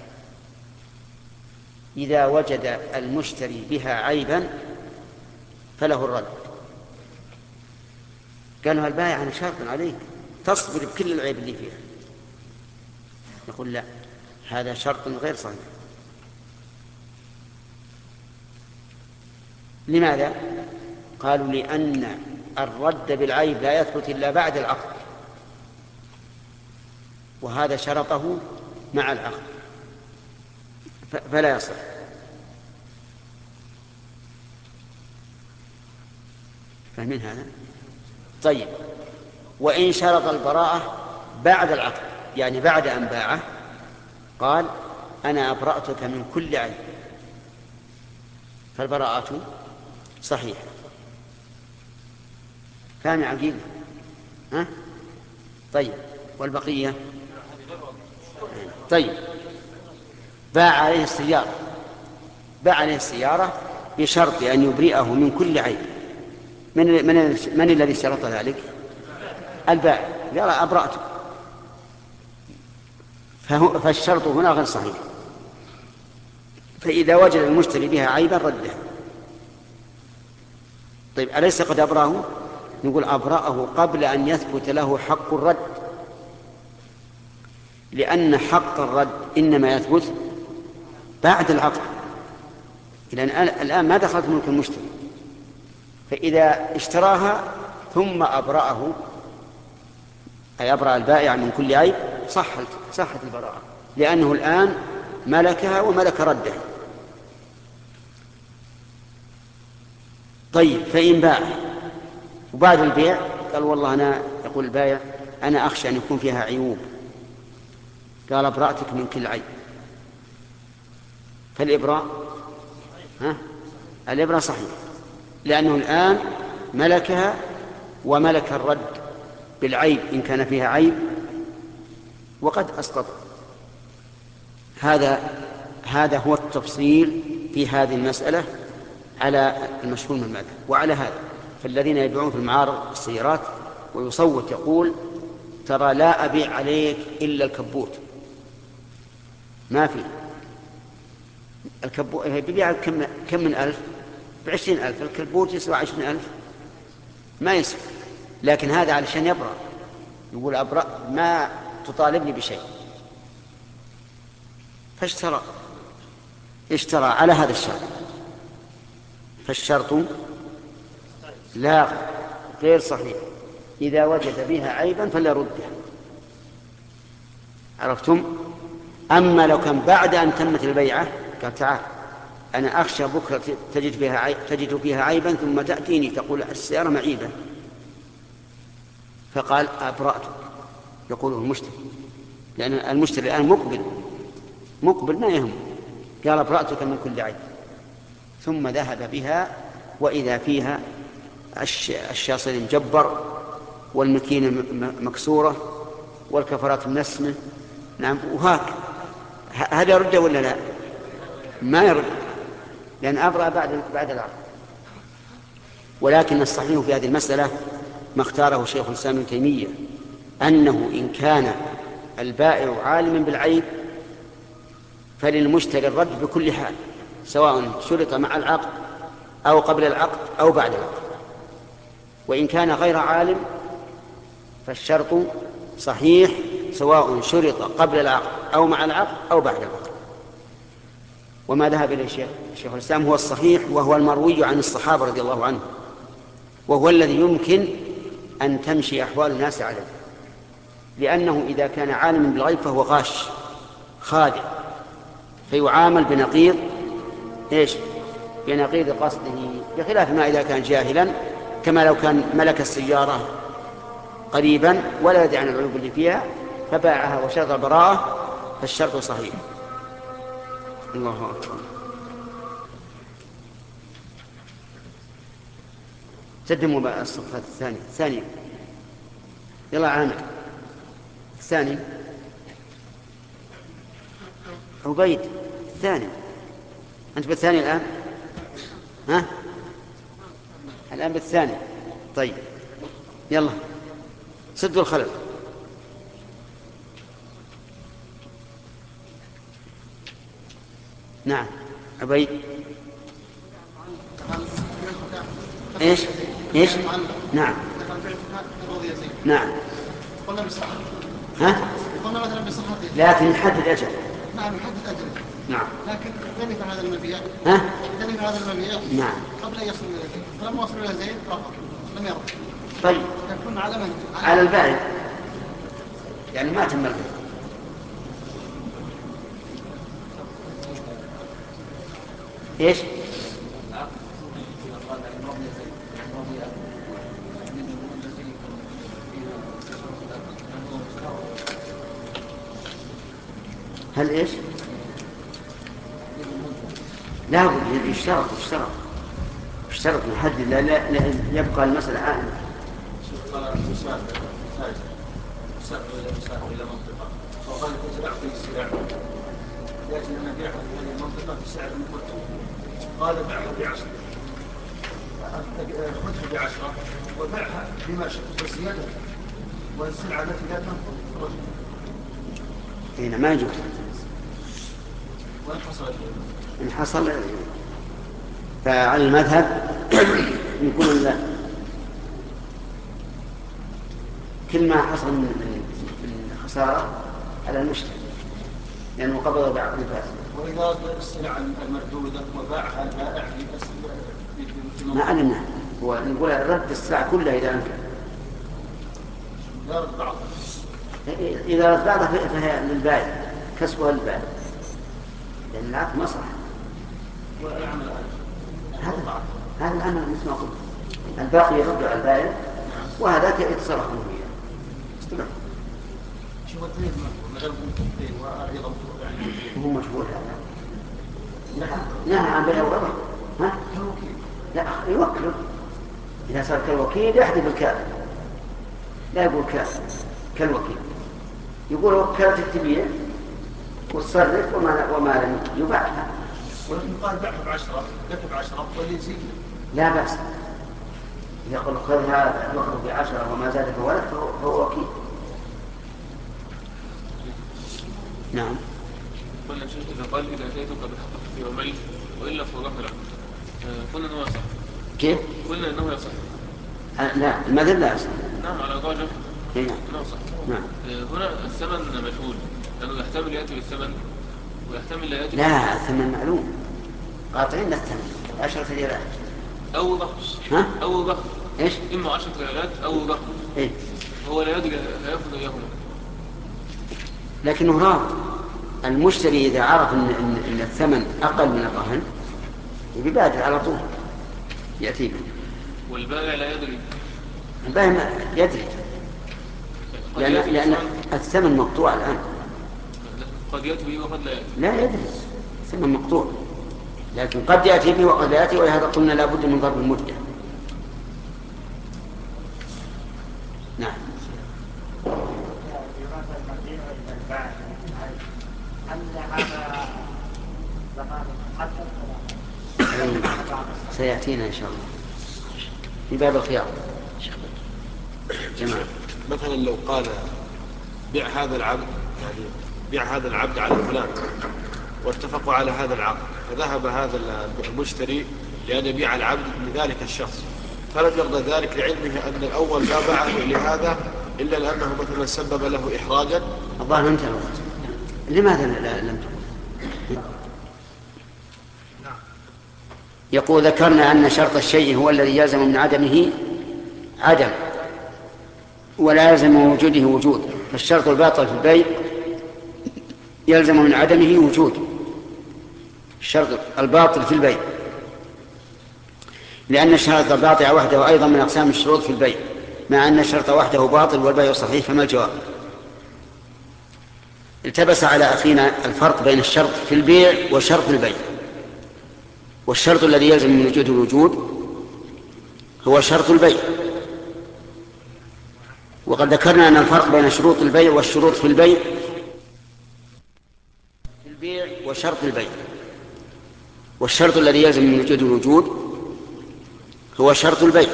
إذا وجد المشتري بها عيبا فله الرد. قالوا البائع أنا شرط عليك تصبر بكل العيب اللي فيها، يقول لا هذا شرط غير صحيح. لماذا؟ قالوا لأن الرد بالعيب لا يثبت إلا بعد العقد، وهذا شرطه مع العقد فلا يصح. فاهمين هذا؟ طيب، وإن شرط البراءة بعد العقد يعني بعد أن باعه قال أنا أبرأتك من كل عيب، فالبراءة صحيحة. فاهم عقيل؟ ها؟ طيب، والبقية؟ طيب، باع عليه السيارة باع عليه السيارة بشرط أن يبرئه من كل عيب. من, من, من الذي شرط ذلك؟ البائع قال أبرأته، فالشرط هنا غير صحيح. فإذا وجد المشتري بها عيبا رده. طيب، أليس قد أبرأه؟ نقول أبرأه قبل أن يثبت له حق الرد، لأن حق الرد إنما يثبت بعد العقد. لأن الآن ما دخلت ملك المشتري، فإذا اشتراها ثم أبرأه أي أبرأ البائع من كل عيب صحت صحت البراءة، لأنه الآن ملكها وملك ردها. طيب، فإن باع وبعد البيع قال والله أنا يقول البائع أنا أخشى أن يكون فيها عيوب، قال أبرأتك من كل عيب، فالإبراء ها الإبراء صحيح، لأنه الآن ملكها وملك الرد بالعيب إن كان فيها عيب وقد أسقط. هذا هذا هو التفصيل في هذه المسألة على المشهور من المذهب. وعلى هذا فالذين يبيعون في المعارض السيارات ويصوت يقول ترى لا أبيع عليك إلا الكبوت، ما في الكبوت بيبيع كم كم من ألف؟ بعشرين ألف، الكبوت يسوى عشرين ألف ما يسوى، لكن هذا علشان يبرأ يقول أبرأ ما تطالبني بشيء، فاشترى اشترى على هذا الشرط، فالشرط لا غير صحيح. إذا وجد بها عيبا فليردها. عرفتم؟ أما لو كان بعد أن تمت البيعة قال تعال أنا أخشى بكرة تجد فيها عيب تجد فيها عيبا ثم تأتيني تقول السيارة معيبة، فقال أبرأتك، يقوله المشتري، لأن المشتري الآن مقبل مقبل ما يهم، قال أبرأتك من كل عيب، ثم ذهب بها وإذا فيها الشاصل مجبر والمكينة مكسورة والكفرات منسمة. نعم، وهاك هذا يرد ولا لا؟ ما يرد، لأن أبرأ بعد بعد العقد. ولكن الصحيح في هذه المسألة ما اختاره شيخ الإسلام ابن تيمية، أنه إن كان البائع عالما بالعيب فللمشتري الرد بكل حال، سواء شرط مع العقد أو قبل العقد أو بعد العقد. وإن كان غير عالم فالشرط صحيح سواء شرط قبل العقد أو مع العقد أو بعد العقد. وما ذهب إليه شيخ الإسلام هو الصحيح، وهو المروي عن الصحابة رضي الله عنهم، وهو الذي يمكن أن تمشي أحوال الناس عليه، لأنه إذا كان عالما بالغيب فهو غاش خادع، فيعامل بنقيض إيش؟ بنقيض قصده، بخلاف ما إذا كان جاهلا، كما لو كان ملك السيارة قريبا ولا يدري عن العيوب اللي فيها فباعها وشرط البراءة فالشرط صحيح. الله أكبر. قدموا بقى الصفحة الثانية الثانية يلا عامل الثاني عبيد الثاني. أنت بالثاني الآن؟ ها؟ الآن بالثاني. طيب يلا سدوا الخلل. نعم عبيد. ايش ايش نعم نعم قلنا بصحة. ها قلنا مثلا بصحته لكن نحدد اجل. نعم نحدد اجله. نعم لكن لم يكن هذا المبيع. ها لم يكن هذا المبيع. نعم قبل ان يصل الى زيد، فلما وصل الى زيد رفض لم يرضى. طيب يكون على من؟ على البائع، يعني ما تم البيع. ايش هل ايش لا بد يشترط يشترط يشترط نحدد لا, لا, لا يبقى المسألة عائمة. قال مسافر تاجر مسافر الى مسافر الى منطقه وقال تزرع في السلع لكن انا ابيعها في هذه المنطقه بسعر مرتفع، قال بعها بعشره خذها بعشره وبعها بما شئت بزياده والسلعه التي لا تنفذ هنا ما يجوز. وين حصلت؟ إن حصل فعلى المذهب يكون كل ما حصل من الخسارة على المشتري لأنه يعني قبض بعض الفاسد. وإذا السلع المردودة وباعها البائع في ما علمنا هو نقول رد السلع كلها إذا أمكن. لا رد بعضها. إذا رد بعضها فهي للبائع كسبها للبائع لأن العقد مصلحة. والعمل هذا هذا العمل مثل ما قلت الباقي يرد على البائع وهذاك يتصرف به. استمر. شو التنين من غير ممكن وأيضا يعني هو مشغول هذا. نهى عن بيع الغرض. ها؟ كالوكيل. لا يوكله. إذا صار كالوكيل يحذف الكاف. لا يقول كاف كالوكيل. يقول وكالة التبيع وتصرف وما وما لم يباعها. ولكن قال بعها بعشرة لك بعشرة واللي يزيد لا بأس. يقول خذها وخذ بعشرة وما زاد فولد فهو وكيل. نعم. قلنا شيخ إذا قال إذا أتيتك بحق في يومين وإلا فوقف له قلنا أنه يصح. كيف؟ قلنا أنه يصح. لا المذهب لا يصح. نعم على ضاجة نعم أنه يصح. نعم. هنا الثمن مجهول لأنه يحتمل يأتي بالثمن ويحتمل لا يأتي. لا الثمن معلوم قاطعين الثمن عشرة ريالات أو ضخم. ها؟ أو ضخم. إيش؟ إما عشرة ريالات أو ضخم. إيه؟ هو لا يدري لا يأخذ إياهما. لكنه راض. المشتري إذا عرف إن, إن, إن الثمن أقل من الرهن يبادر على طول يأتي به. والبائع لا يدري. البائع يدري لأن, لأن الثمن مقطوع الآن. قد يأتي به وقد لا يأتي. لا يدري الثمن مقطوع لكن قد يأتي به وقد لا يأتي ولهذا قلنا لا بد من ضرب المدة. نعم. سيأتينا إن شاء الله في باب الخيار. جماعة مثلا لو قال بيع هذا العبد يعني بيع هذا العبد على فلان واتفقوا على هذا العقد فذهب هذا المشتري لأن يبيع العبد لذلك الشخص فلم يرضى ذلك لعلمه أن الأول لا باعه لهذا إلا لأنه مثلا سبب له إحراجا. الظاهر انتهى الوقت. لماذا لم تقل؟ يقول ذكرنا أن شرط الشيء هو الذي يلزم من عدمه عدم ولا يلزم من وجوده وجود، فالشرط الباطل في البيع يلزم من عدمه وجود. الشرط الباطل في البيع، لأن الشرط الباطل وحده أيضا من أقسام الشروط في البيع، مع أن الشرط وحده باطل والبيع صحيح، فما الجواب؟ التبس على أخينا الفرق بين الشرط في البيع وشرط البيع. والشرط الذي يلزم من وجود الوجود هو شرط البيع، وقد ذكرنا أن الفرق بين شروط البيع والشروط في البيع في البيع وشرط البيع. والشرط الذي يلزم من وجود الوجود هو شرط البيع،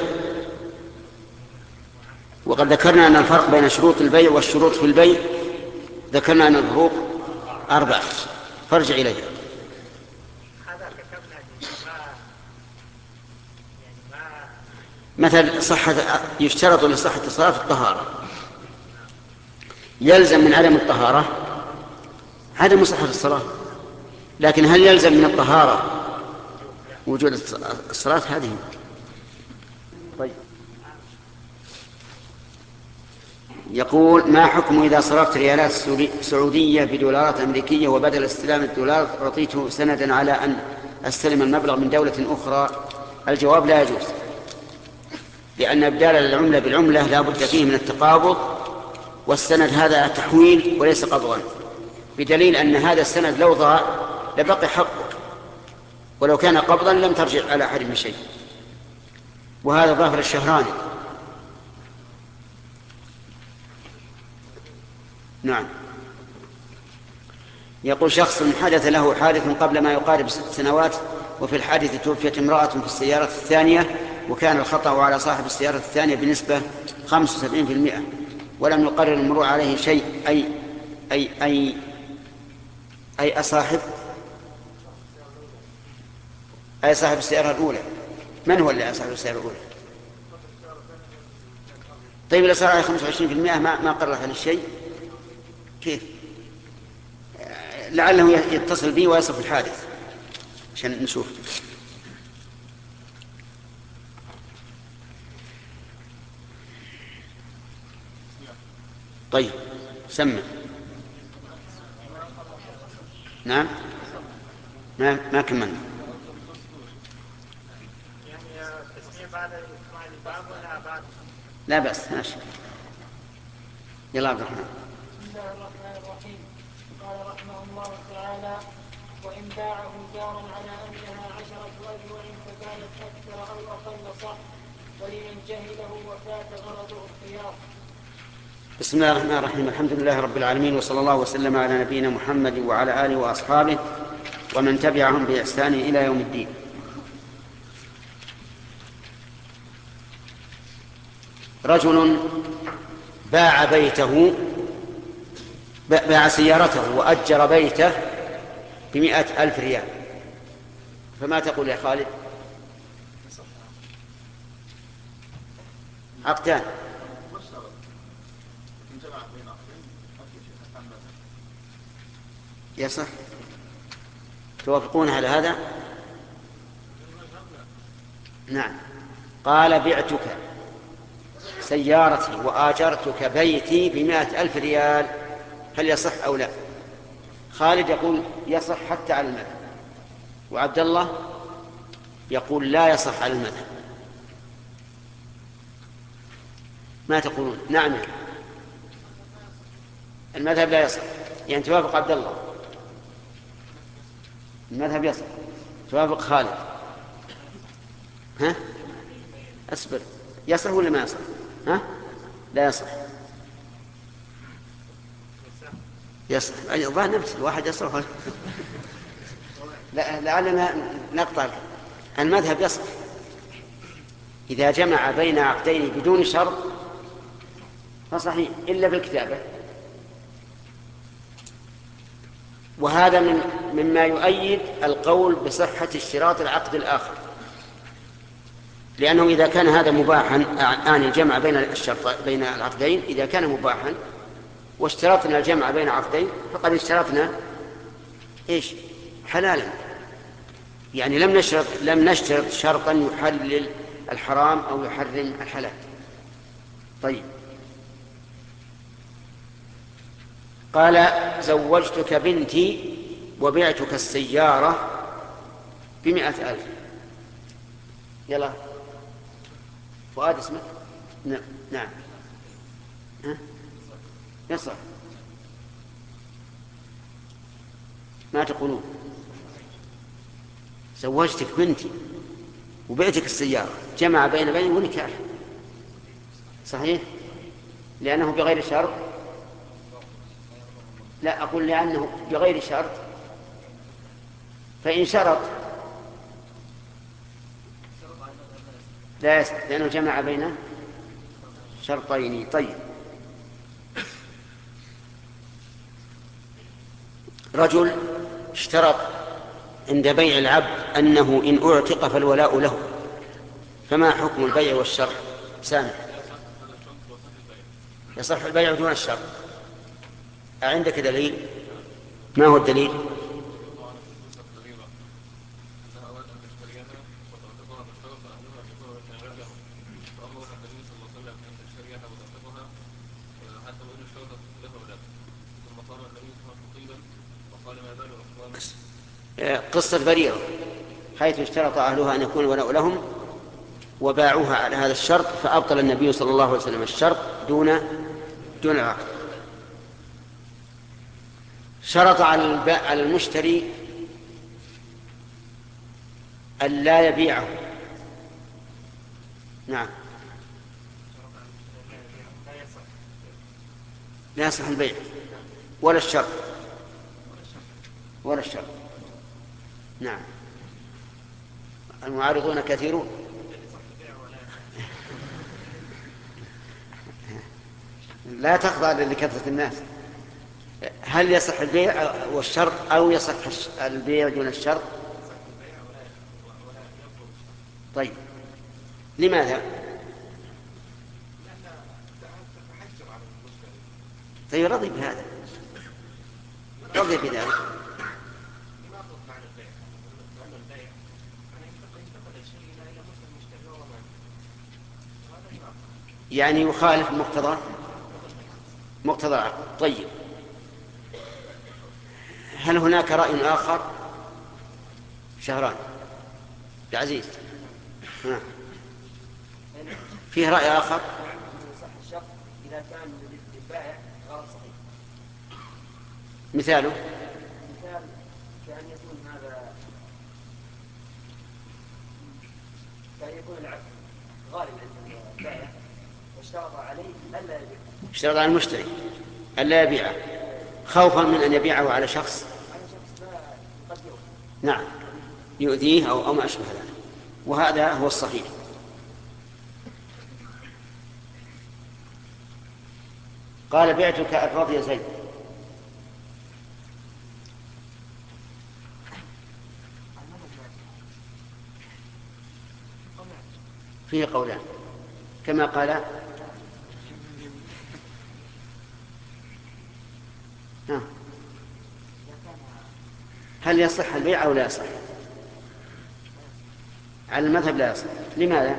وقد ذكرنا أن الفرق بين شروط البيع والشروط في البيع ذكرنا أن الفروق أربعة، فارجع إليها. مثل صحة يشترط لصحة الصلاة الطهارة، يلزم من عدم الطهارة عدم صحة الصلاة، لكن هل يلزم من الطهارة وجود الصلاة؟ هذه. طيب، يقول ما حكم إذا صرفت ريالات سعودية بدولارات أمريكية وبدل استلام الدولار أعطيته سندا على أن أستلم المبلغ من دولة أخرى؟ الجواب لا يجوز، لأن إبدال العملة بالعملة لا بد فيه من التقابض، والسند هذا تحويل وليس قبضا، بدليل أن هذا السند لو ضاع لبقي حقك، ولو كان قبضا لم ترجع على أحد من شيء. وهذا ظاهر الشهراني. نعم. يقول شخص حدث له حادث قبل ما يقارب ست سنوات، وفي الحادث توفيت امرأة في السيارة الثانية، وكان الخطأ على صاحب السيارة الثانية بنسبة خمسة وسبعين بالمئة، ولم يقرر المرء عليه شيء. أي أي أي أي أصاحب أي صاحب السيارة الأولى. من هو اللي صاحب السيارة الأولى؟ طيب إذا صار عليه خمسة وعشرين بالمئة ما ما قرر عليه شيء، كيف؟ لعله يتصل بي ويصف الحادث عشان نشوف. طيب سمع. نعم ما ما كملنا. لا بأس ماشي. يلا عبد الرحمن. بسم الله الرحمن الرحيم. قال رحمه الله تعالى: وإن باعه دارا على أنها عشرة أجوع فكانت أكثر أو أقل صح، ولمن جهله وفات غرضه الخيار. بسم الله الرحمن الرحيم. الحمد لله رب العالمين، وصلى الله وسلم على نبينا محمد وعلى آله وأصحابه ومن تبعهم بإحسان إلى يوم الدين. رجل باع بيته باع سيارته وأجر بيته بمئة ألف ريال، فما تقول يا خالد؟ عقدان. يصح؟ توافقون على هذا؟ نعم. قال: بعتك سيارتي وآجرتك بيتي بمائة ألف ريال، هل يصح أو لا؟ خالد يقول يصح حتى على المذهب، وعبد الله يقول لا يصح على المذهب. ما تقولون؟ نعم، المذهب لا يصح. يعني توافق عبد الله المذهب يصح، توافق خالد. ها؟ أصبر، يصح ولا ما يصح؟ ها؟ لا يصح. يصح. الظاهر نفس الواحد يصح. لا لعلنا نقطع. المذهب يصح إذا جمع بين عقدين بدون شرط فصحيح، إلا بالكتابة. وهذا من مما يؤيد القول بصحة اشتراط العقد الآخر، لأنه إذا كان هذا مباحا، آن الجمع بين الشرط بين العقدين، إذا كان مباحا واشترطنا الجمع بين عقدين فقد اشترطنا إيش؟ حلالا، يعني لم نشترط لم نشترط شرطا يحلل الحرام أو يحرم الحلال. طيب، قال زوجتك بنتي وبعتك السيارة بمئة ألف. يلا فؤاد اسمك. نعم نعم ها؟ يصح. ما تقولون؟ زوجتك بنتي وبعتك السيارة، جمع بين بين ونكاح، صحيح؟ لأنه بغير شرط. لا، أقول لأنه بغير شرط، فإن شرط لا يصح لأنه جمع بين شرطين. طيب، رجل اشترط عند بيع العبد أنه إن أعتق فالولاء له، فما حكم البيع والشرط؟ سامع. يصح البيع دون الشرط. أعندك دليل؟ ما هو الدليل؟ قصة بريرة حيث اشترط أهلها أن يكون الولاء لهم وباعوها على هذا الشرط، فأبطل النبي صلى الله عليه وسلم الشرط دون دون العقد. شرط على المشتري أن لا يبيعه. نعم، لا يصح البيع ولا الشرط ولا الشرط. نعم، المعارضون كثيرون. لا تخضع لكثرة الناس. هل يصح البيع والشرط أو يصح البيع دون الشرط؟ طيب، لماذا؟ طيب، رضي بهذا، رضي بذلك. يعني يخالف مقتضى مقتضى العقد. طيب، هل هناك رأي آخر؟ شهران العزيز، ها. فيه رأي آخر؟ يصح الشرط إذا كان للبائع غرض صحيح. مثاله؟ مثال كأن يكون هذا كأن يكون العقد غالب عند البائع واشترط عليه ألا يبيع. اشترط على المشتري ألا يبيعه خوفا من أن يبيعه على شخص نعم يؤذيه أو ما أشبه ذلك، وهذا هو الصحيح. قال بعتك الرضي زيد. فيه قولان كما قال نعم. هل يصح البيع أو لا يصح؟ على المذهب لا يصح. لماذا؟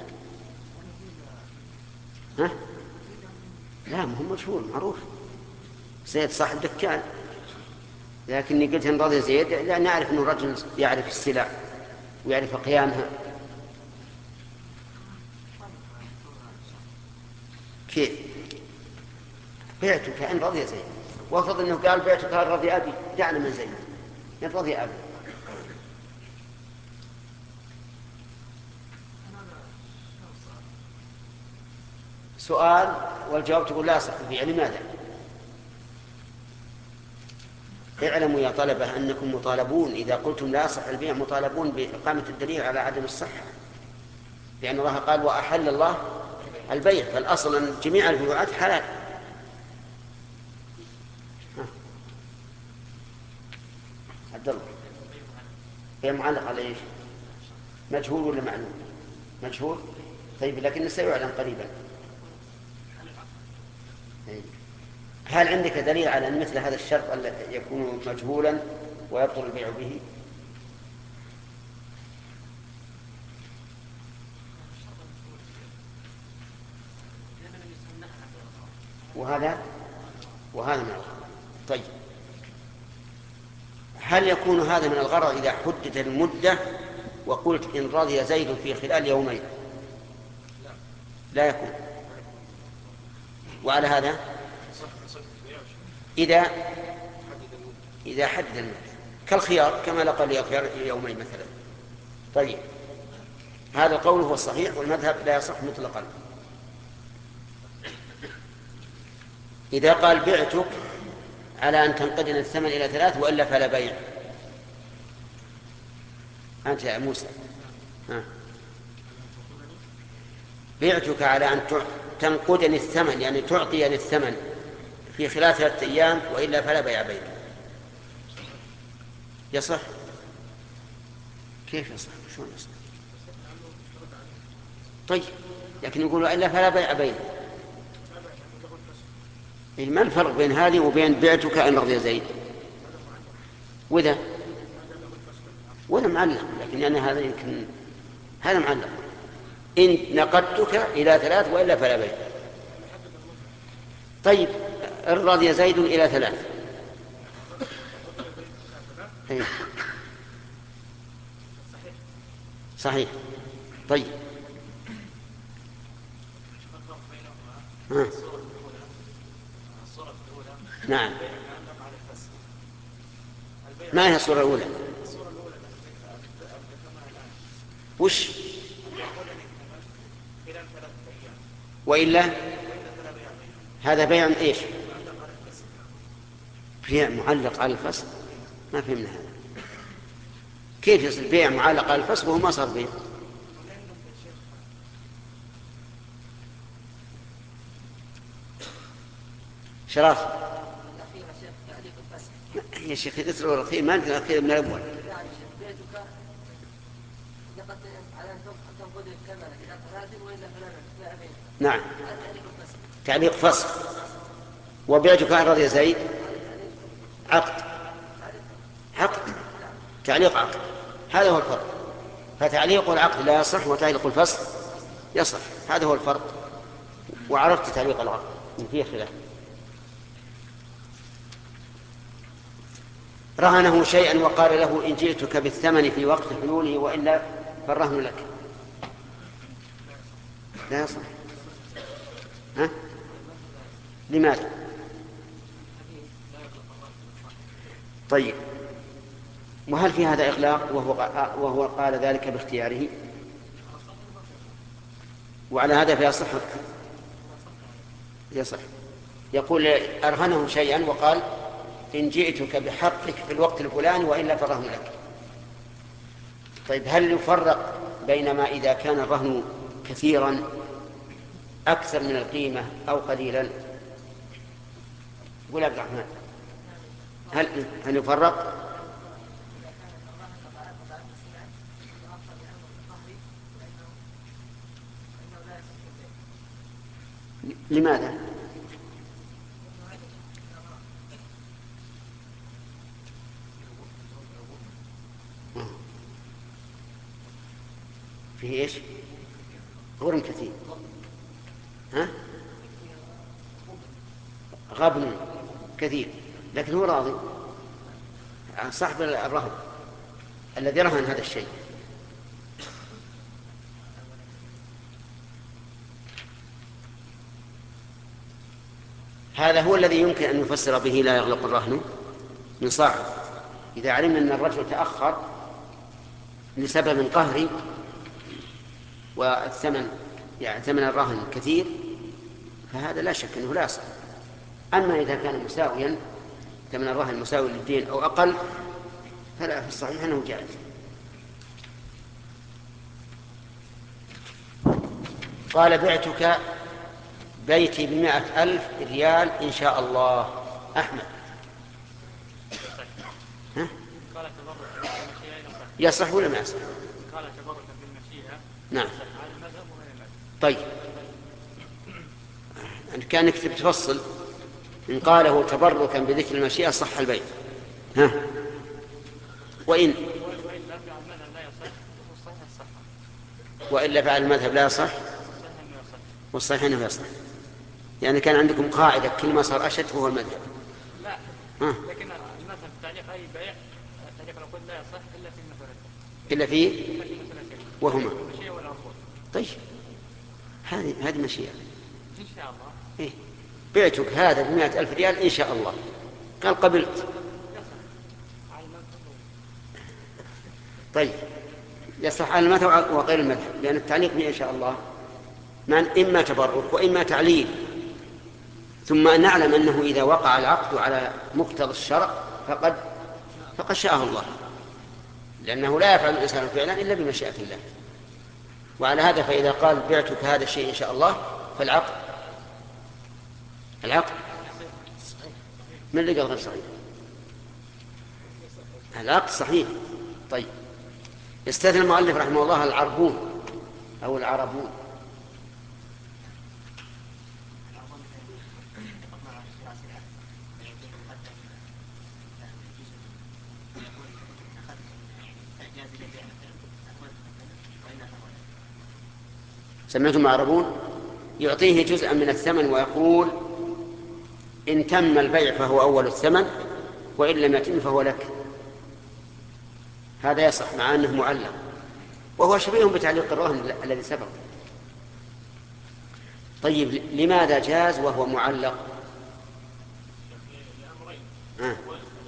ها؟ لا، هو مشهور معروف زيد صاحب دكان، لكني قلت إن رضي زيد لأن نعرف أنه رجل يعرف السلع ويعرف قيامها. كيف؟ بعتك إن رضي زيد، وافرض أنه قال بعتك إن رضي أبي، دعنا من زيد إن رضي أبي. سؤال والجواب تقول لا يصح البيع. لماذا؟ اعلموا يا طلبة أنكم مطالبون إذا قلتم لا يصح البيع مطالبون بإقامة الدليل على عدم الصحة، لأن الله قال وأحل الله البيع، فالأصل أن جميع البيوعات حلال. عبد الله هي معلق على ايش؟ مجهول ولا معلوم؟ مجهول. طيب، لكن سيعلم قريبا. هل عندك دليل على أن مثل هذا الشرط يكون مجهولا ويبطل البيع به؟ وهذا وهذا من الغرض. طيب هل يكون هذا من الغرض إذا حددت المدة وقلت إن رضي زيد في خلال يومين؟ لا يكون. وعلى هذا إذا إذا حدد المدة كالخيار كما لو قال لي الخيار يومين مثلا. طيب هذا القول هو الصحيح والمذهب لا يصح مطلقا. إذا قال بعتك على أن تنقدن الثمن إلى ثلاث وإلا فلا بيع، أنت يا موسى ها. بعتك على أن تنقدني الثمن يعني تعطيني الثمن في خلال ثلاثة أيام وإلا فلا بيع بينك، يصح؟ كيف يصح؟ شلون يصح؟ طيب لكن يقولوا إلا فلا بيع بينك. ما الفرق بين هذه وبين بعتك إن رضي زيد؟ وذا ولا معلق، لكن يعني هذا يمكن هذا معلق. إن نقدتك إلى ثلاث وإلا فلا بيع. طيب إن رضي زيد إلى ثلاث أيه. صحيح. طيب ها. نعم. ما هي الصورة الأولى؟ وش؟ وإلا هذا بيع إيش؟ بيع معلق على الفصل. ما فهمنا هذا. كيف يصير بيع معلق على الفصل وهو ما صار بيع؟ شراف يا شيخ الإسر والأخير ما أنت الأخير من الأول. نعم تعليق فصل. وبيعتك عن رضي زيد عقد عقد تعليق عقد، هذا هو الفرق. فتعليق العقد لا يصح وتعليق الفصل يصح، هذا هو الفرق. وعرفت تعليق العقد من فيه خلاف. رهنه شيئا وقال له إن جئتك بالثمن في وقت حلوله وإلا فالرهن لك، لا يصح. ها؟ لماذا؟ طيب وهل في هذا إغلاق وهو, وهو قال ذلك باختياره؟ وعلى هذا فيصح يصح. يقول أرهنه شيئا وقال إن جئتك بحقك في الوقت الفلاني وإلا فالرهن لك. طيب هل يفرق بين ما إذا كان الرهن كثيرا أكثر من القيمة أو قليلا؟ قول عبد الرحمن هل هل يفرق؟ لماذا؟ فيه ايش؟ غرم كثير. ها؟ غبن كثير، لكن هو راضي صاحب الرهن الذي رهن هذا الشيء. هذا هو الذي يمكن أن يفسر به لا يغلق الرهن من صاحب. إذا علمنا أن الرجل تأخر لسبب قهري والثمن يعني ثمن الرهن كثير فهذا لا شك أنه لا يصح. أما إذا كان مساويا ثمن الرهن مساوي للدين أو أقل فلا، في الصحيح أنه جائز. قال بعتك بيتي بمائة ألف ريال إن شاء الله. أحمد ها؟ يصح ولا ما يصح؟ قال تبركا بالمشيئة. نعم. على المذهب وغير المذهب. طيب أنت كانك تفصل إن قاله تبركا بذكر المشيئة صح البيت. ها؟ وإن وإلا فعل المذهب لا يصح والصحيح الصحة. وإلا فعل المذهب لا يصح والصحيح أنه يصح. يعني كان عندكم قاعدة كل ما صار أشد فهو المذهب. لا ها. لكن المذهب في تعليق أي بيع تعليق نقول لا يصح إلا في المثلثين. إلا في وهما. المشيئة والعرض. طيب هذه هذه مشيئة. إن شاء الله. إيه بعتك هذا بمئة ألف ريال إن شاء الله. قال قبلت. طيب يصح على المذهب وغير المذهب لأن التعليق به إن شاء الله من إما تبرك وإما تعليل. ثم نعلم أنه إذا وقع العقد على مقتضى الشرع فقد فقد شاءه الله، لأنه لا يفعل الإنسان فعلا إلا بمشيئة الله. وعلى هذا فإذا قال بعتك هذا الشيء إن شاء الله فالعقد العقد من اللي قال غير صحيح؟ العقد صحيح. طيب استثنى المؤلف رحمه الله العربون أو العربون. سمعتم عربون؟ يعطيه جزءا من الثمن ويقول إن تم البيع فهو أول الثمن وإن لم يتم فهو لك. هذا يصح مع أنه معلق وهو شبيه بتعليق الرهن الذي سبق. طيب لماذا جاز وهو معلق؟ آه.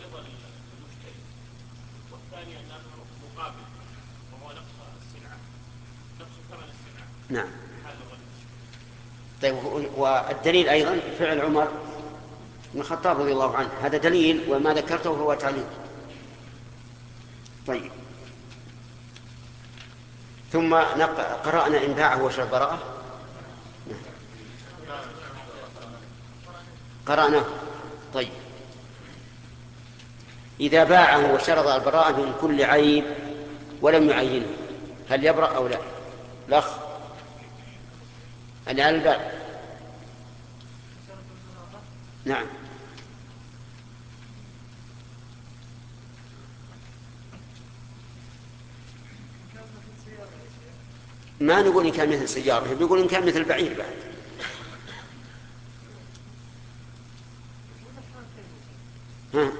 نعم. طيب والدليل أيضا فعل عمر بن الخطاب رضي الله عنه، هذا دليل وما ذكرته هو تعليل. طيب ثم قرأنا إن باعه وشرط براءة. قرأنا. طيب إذا باعه وشرط البراءة من كل عيب ولم يعينه هل يبرأ أو لا؟ الأخ اللي على الباب. نعم. ما نقول إن كان مثل سيارة، بيقول إن كان مثل بعير بعد. ها.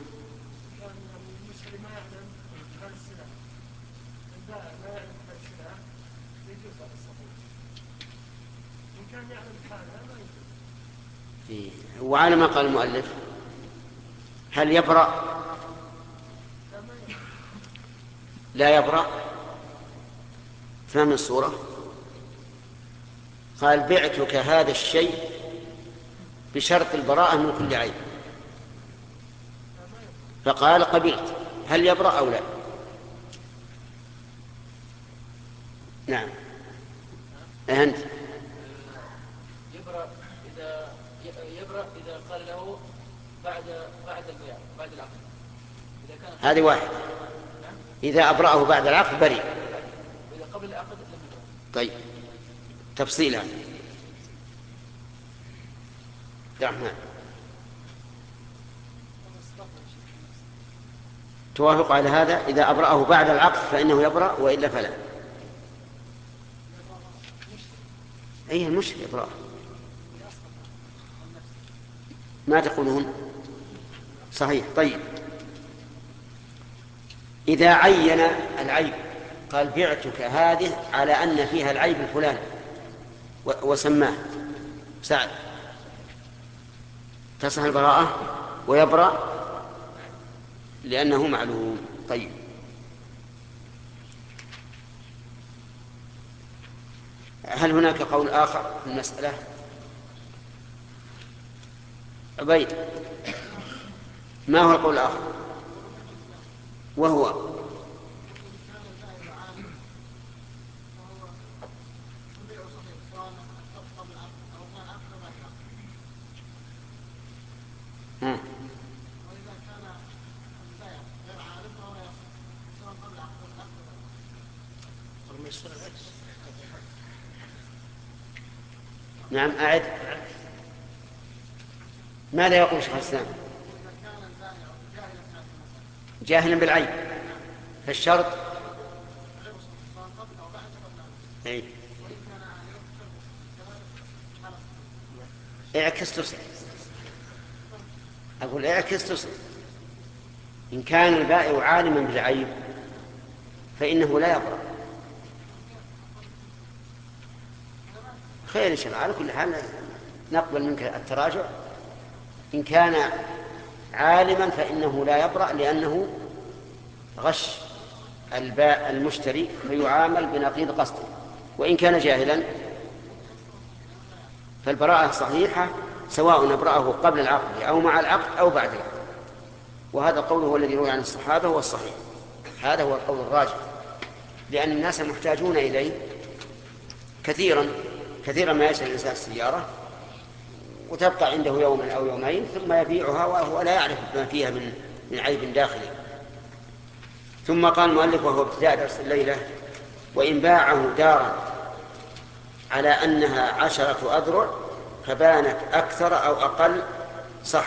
وعلى ما قال المؤلف هل يبرأ؟ لا يبرأ. فهم الصورة؟ قال بعتك هذا الشيء بشرط البراءة من كل عيب، فقال قبلت، هل يبرأ أو لا؟ نعم. أنت يبرأ إذا يبرأ إذا قال له بعد بعد البيع بعد العقد. إذا كان هذه واحد. إذا أبرأه بعد العقد بريء. إذا قبل العقد لم يبرأ. طيب تفصيلها. الرحمن توافق على هذا؟ إذا أبرأه بعد العقد فإنه يبرأ وإلا فلا. أي المشكلة يبرأ. ما تقولون؟ صحيح. طيب إذا عين العيب قال بعتك هذه على أن فيها العيب الفلاني وسماه سعد، تصح البراءة ويبرأ لأنه معلوم. طيب هل هناك قول آخر في المسألة؟ عبيد ما هو القول الآخر؟ وهو ها. نعم أعد. ماذا يقول شيخ الإسلام؟ جاهلا بالعيب فالشرط أي. اعكس تصل. أقول اعكس تصل. إن كان البائع عالما بالعيب فإنه لا يبرأ. خير إن شاء الله. على كل حال نقبل منك التراجع. إن كان عالما فإنه لا يبرأ لأنه غش الباء المشتري فيعامل بنقيض قصده. وإن كان جاهلا فالبراءة صحيحة سواء أبرأه قبل العقد أو مع العقد أو بعد العقد. وهذا القول هو الذي روي عن الصحابة هو الصحيح. هذا هو القول الراجح لأن الناس محتاجون إليه كثيرا. كثيرا ما يشتري الإنسان السيارة وتبقى عنده يوما أو يومين ثم يبيعها وهو لا يعرف ما فيها من من عيب داخلي. ثم قال المؤلف وهو ابتداء درس الليلة: وإن باعه دارا على أنها عشرة أذرع فبانت أكثر أو أقل صح.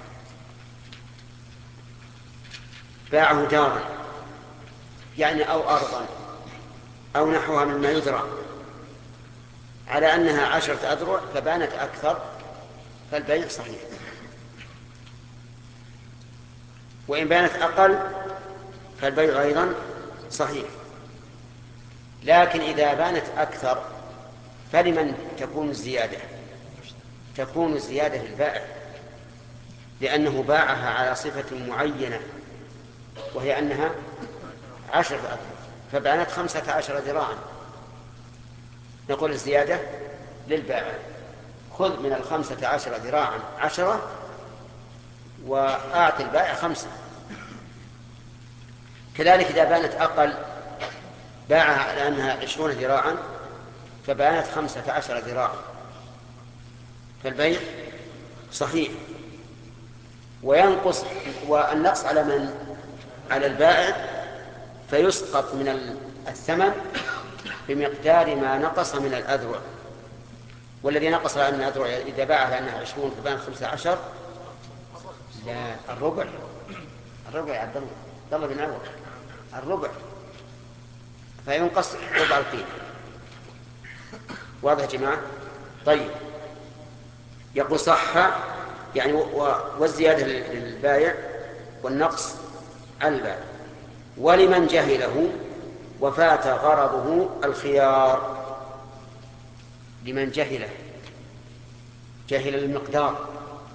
باعه دارا يعني أو أرضا أو نحوها مما يزرع على أنها عشرة أذرع فبانت أكثر فالبيع صحيح. وإن بانت أقل فالبيع أيضا صحيح. لكن إذا بانت أكثر فلمن تكون الزيادة؟ تكون الزيادة للبائع لأنه باعها على صفة معينة وهي أنها عشرة أذرع فبانت خمسة عشر ذراعا. نقول الزيادة للبائع: خذ من الخمسة عشر ذراعا عشرة وأعطي البائع خمسة. كذلك إذا بانت أقل باعها على أنها عشرون ذراعا فبانت خمسة عشر ذراعا فالبيع صحيح. وينقص والنقص على من؟ على البائع فيسقط من الثمن بمقدار ما نقص من الأذرع. والذي نقص على أن الأذرع إذا باعها لأنها عشرون فبانت خمسة عشر لا الربع. الربع يا عبد الله عبد الله بن عوض الربع فينقص ربع القيمة. واضح يا جماعة؟ طيب يقول صح يعني والزيادة للبائع والنقص على البائع. ولمن جهله وفات غرضه الخيار. لمن جهله جهل المقدار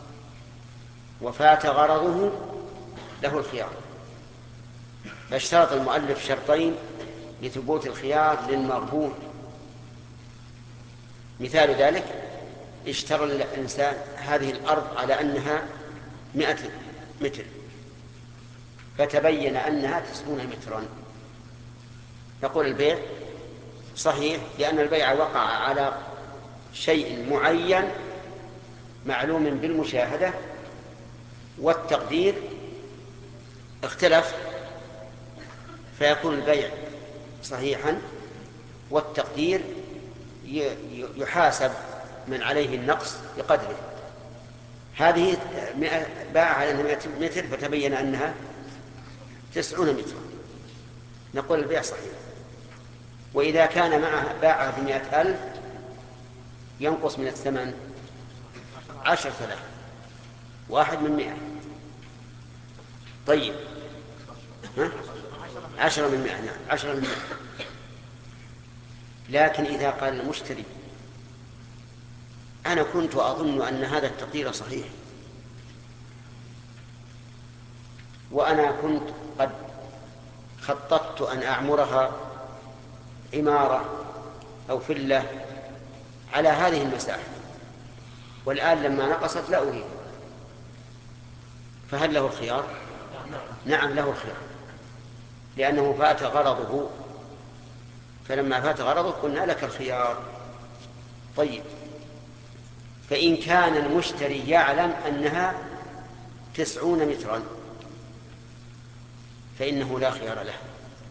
وفات غرضه له الخيار. فاشترط المؤلف شرطين لثبوت الخيار للمرهون. مثال ذلك: اشترى الإنسان هذه الأرض على أنها مئة متر فتبين أنها تسعون مترا. يقول البيع صحيح لأن البيع وقع على شيء معين معلوم بالمشاهدة والتقدير اختلف فيكون البيع صحيحا والتقدير يحاسب من عليه النقص بقدره. هذه باع على مئة متر فتبين أنها تسعون مترا نقول البيع صحيح. وإذا كان معها باعها بمئة ألف ينقص من الثمن عشر ثلاث واحد من مئة. طيب ها؟ عشرة من مئة. نعم عشرة من مئة. لكن إذا قال المشتري أنا كنت أظن أن هذا التقدير صحيح وأنا كنت قد خططت أن أعمرها عمارة أو فلة على هذه المساحة والآن لما نقصت لا أريد، فهل له الخيار؟ نعم له الخيار لأنه فات غرضه. فلما فات غرضه قلنا لك الخيار. طيب فإن كان المشتري يعلم أنها تسعون مترا فإنه لا خيار له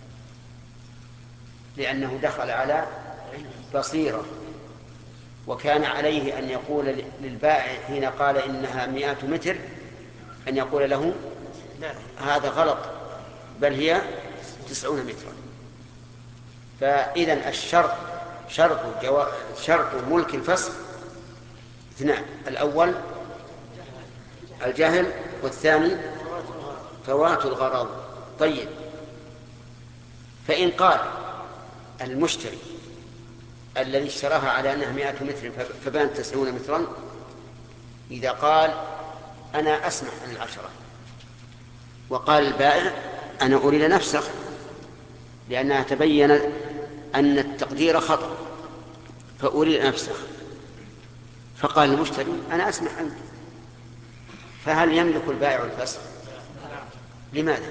لأنه دخل على بصيرة وكان عليه أن يقول للبائع حين قال إنها مئة متر أن يقول له هذا غلط بل هي تسعون مترا. فإذا الشرط شرط, جو... شرط ملك الفسخ اثنان: الأول الجهل، والثاني فوات الغرض. طيب، فإن قال المشتري الذي اشتراها على أنها مئة متر فبانت تسعون مترا، إذا قال أنا أسمح عن العشرة، وقال البائع أنا أريد أن أفسخ لأنها تبين أن التقدير خطأ فأريد أن أفسخ، فقال المشتري أنا أسمح عنك، فهل يملك البائع الفسخ؟ لماذا؟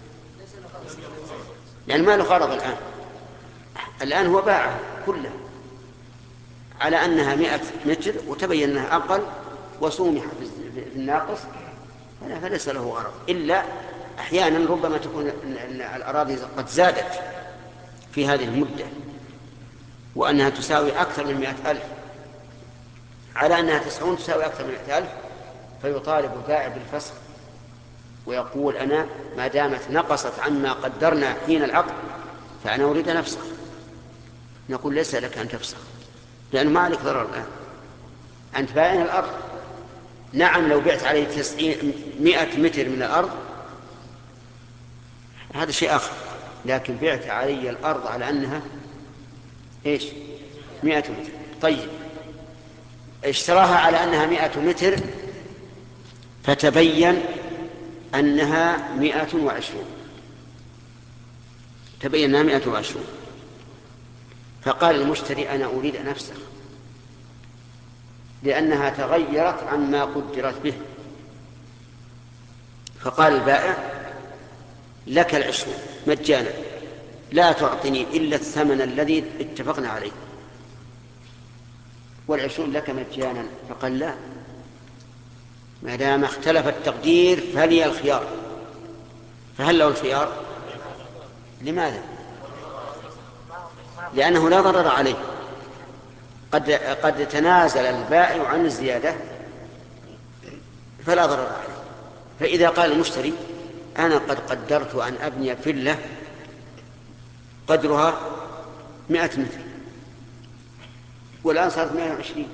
لأن ما له غرض الآن. الآن هو باعها كلها على أنها مئة متر وتبين أنها أقل وسومح في الناقص، فليس له غرض. إلا أحيانا ربما تكون الأراضي قد زادت في هذه المدة وأنها تساوي أكثر من مئة ألف، على أنها تسعون تساوي أكثر من مئة ألف، فيطالب البائع بالفسخ ويقول أنا ما دامت نقصت عما قدرنا حين العقد فأنا أريد أن أفسخ. نقول ليس لك أن تفسخ لأنه ما عليك ضرر الآن، أنت بائع الأرض. نعم لو بعت عليه مئة متر من الأرض هذا شيء آخر، لكن بعت علي الأرض على أنها إيش؟ مئة متر. طيب، اشتراها على أنها مئة متر فتبين أنها مئة وعشرون، تبين أنها مئة وعشرون، فقال المشتري أنا أريد أن أفسخ لأنها تغيرت عما قدرت به، فقال البائع لك العشرون مجانا لا تعطني إلا الثمن الذي اتفقنا عليه، والعشرون لك مجانا. فقال لا، ما دام اختلف التقدير فلي الخيار. فهل له الخيار؟ لماذا؟ لأنه لا ضرر عليه، قد قد تنازل البائع عن الزيادة فلا ضرر عليه. فإذا قال المشتري أنا قد قدرت أن أبني فيلا قدرها مئة متر والآن صارت مئة وعشرين،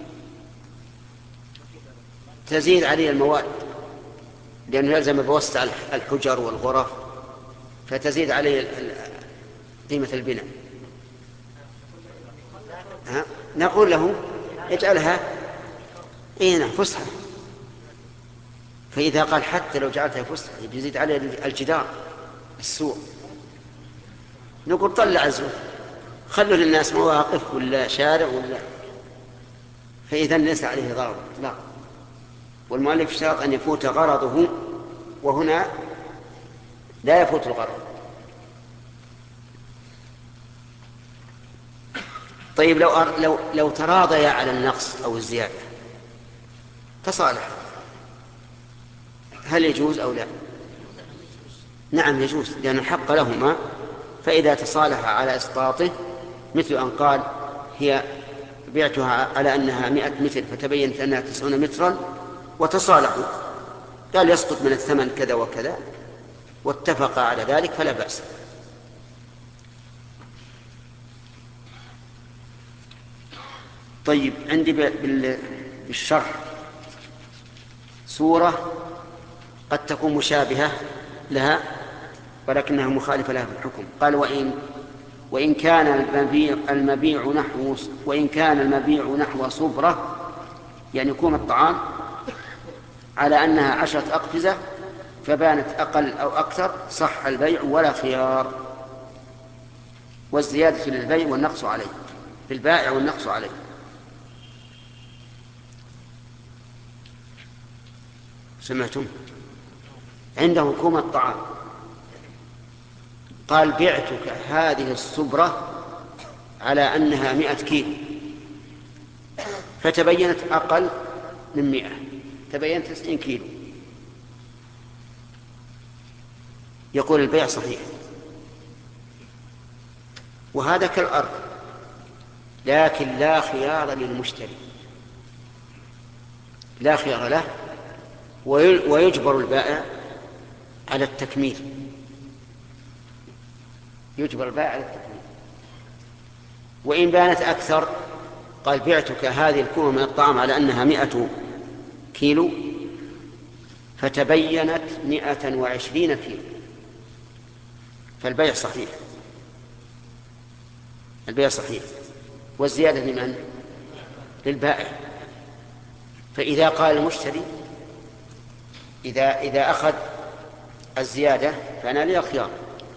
تزيد عليه المواد لأنه يلزم بوسط الحجر والغرف فتزيد عليه قيمة البناء، ها؟ نقول له اجعلها إينا فسحة. فإذا قال حتى لو جعلتها فسحة يزيد عليه الجدار السوق، نقول طلع الزوج خلوا للناس مواقف ولا شارع ولا، فإذا ليس عليه ضرر لا. والمؤلف اشترط أن يفوت غرضه، وهنا لا يفوت الغرض. طيب، لو لو لو تراضيا على النقص أو الزيادة تصالح، هل يجوز أو لا؟ نعم يجوز، لأن الحق لهما. فإذا تصالح على إسقاطه مثل أن قال هي بعتها على أنها مئة متر فتبينت أنها تسعون مترا وتصالحوا، قال يسقط من الثمن كذا وكذا واتفق على ذلك فلا بأس. طيب، عندي بالشرح سورة قد تكون مشابهة لها ولكنها مخالفة لها في الحكم. قال وإن وإن كان المبيع المبيع نحو وإن كان المبيع نحو صبرة، يعني يكون الطعام على أنها عشرة أقفزة فبانت أقل أو أكثر صح البيع ولا خيار، والزيادة للبيع والنقص عليه، في البائع والنقص عليه. سمعتم؟ عنده حكوم الطعام قال بعتك هذه الصبرة على أنها مئة كيلو فتبينت أقل من مئة، تبينت تسعين كيلو، يقول البيع صحيح، وهذا كالأرض، لكن لا خيار للمشتري، لا خيار له، ويجبر البائع على التكميل، يجبر البائع على التكميل. وإن بانت أكثر قال بعتك هذه الكومة من الطعام على أنها مئة كيلو فتبينت مئة وعشرين كيلو، فالبيع صحيح، البيع صحيح، والزيادة لمن؟ للبائع. فإذا قال المشتري إذا, إذا أخذ الزيادة فأنا لي الخيار،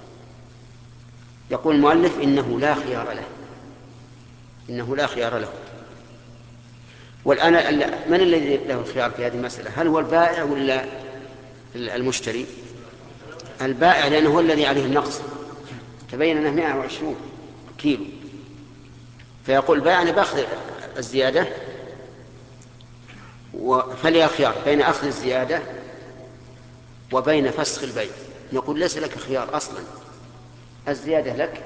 يقول المؤلف إنه لا خيار له، إنه لا خيار له. والآن من الذي له الخيار في هذه المسألة؟ هل هو البائع ولا المشتري؟ البائع، لأنه هو الذي عليه النقص، تبين أنه مئة وعشرين كيلو، فيقول البائع أنا بأخذ الزيادة فلي خيار بين أخذ الزيادة وبين فسخ البيع. نقول ليس لك خيار أصلا، الزيادة لك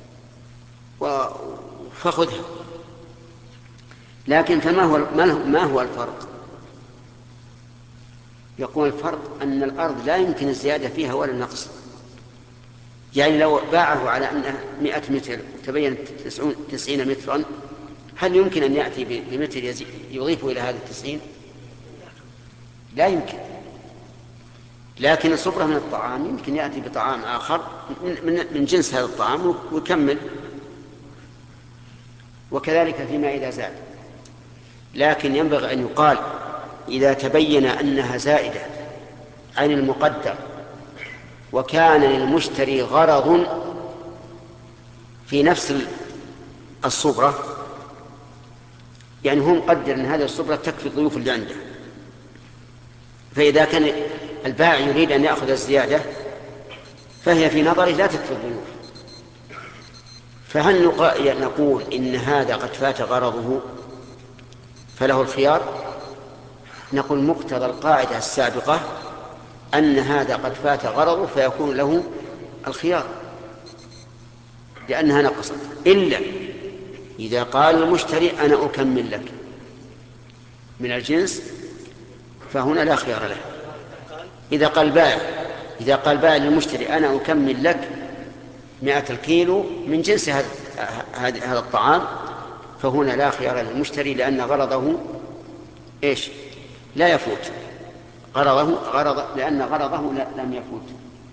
فخذها. لكن فما هو ما هو الفرق؟ يقول الفرق أن الأرض لا يمكن الزيادة فيها ولا النقص. يعني لو باعه على أنها مئة متر تبين تسعين مترا، هل يمكن أن يأتي بمتر يضيفه إلى هذا التسعين؟ لا يمكن. لكن الصبرة من الطعام يمكن يأتي بطعام آخر من جنس هذا الطعام ويكمل، وكذلك فيما إذا زاد. لكن ينبغي أن يقال إذا تبين أنها زائدة عن المقدر وكان للمشتري غرض في نفس الصبرة، يعني هو مقدر أن هذه الصبرة تكفي الضيوف اللي عنده، فإذا كان البائع يريد أن يأخذ الزيادة فهي في نظره لا تكفي الضيوف، فهل نقول إن هذا قد فات غرضه فله الخيار؟ نقول مقتضى القاعدة السابقة أن هذا قد فات غرضه فيكون له الخيار لأنها نقصت، إلا إذا قال المشتري أنا أكمل لك من الجنس فهنا لا خيار له. إذا قال بائع إذا قال بائع للمشتري أنا أكمل لك مئة الكيلو من جنس هذا الطعام فهنا لا خيار للمشتري، لأن غرضه إيش؟ لا يفوت غرضه غرض لأن غرضه لم يفوت.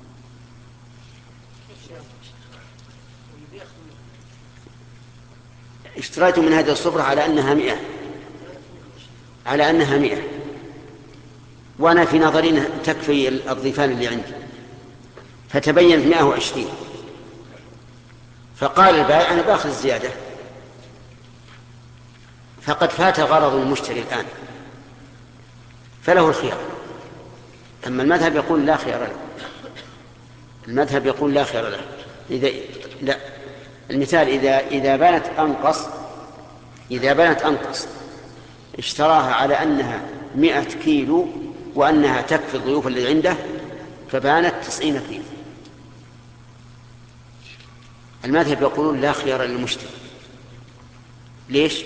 اشتريت من هذه الصبرة على أنها مئة على أنها مئة وأنا في نظري تكفي الضيفان اللي عندي، فتبين مئة وعشرين، فقال البائع أنا بأخذ الزيادة، فقد فات غرض المشتري الآن فله الخيار. أما المذهب يقول لا خيار له، المذهب يقول لا خيار له. إذا لا المثال إذا إذا بانت أنقص إذا بانت أنقص اشتراها على أنها مئة كيلو وأنها تكفي الضيوف اللي عنده فبانت تسعين كيلو، المذهب يقولون لا خيار للمشتري. ليش؟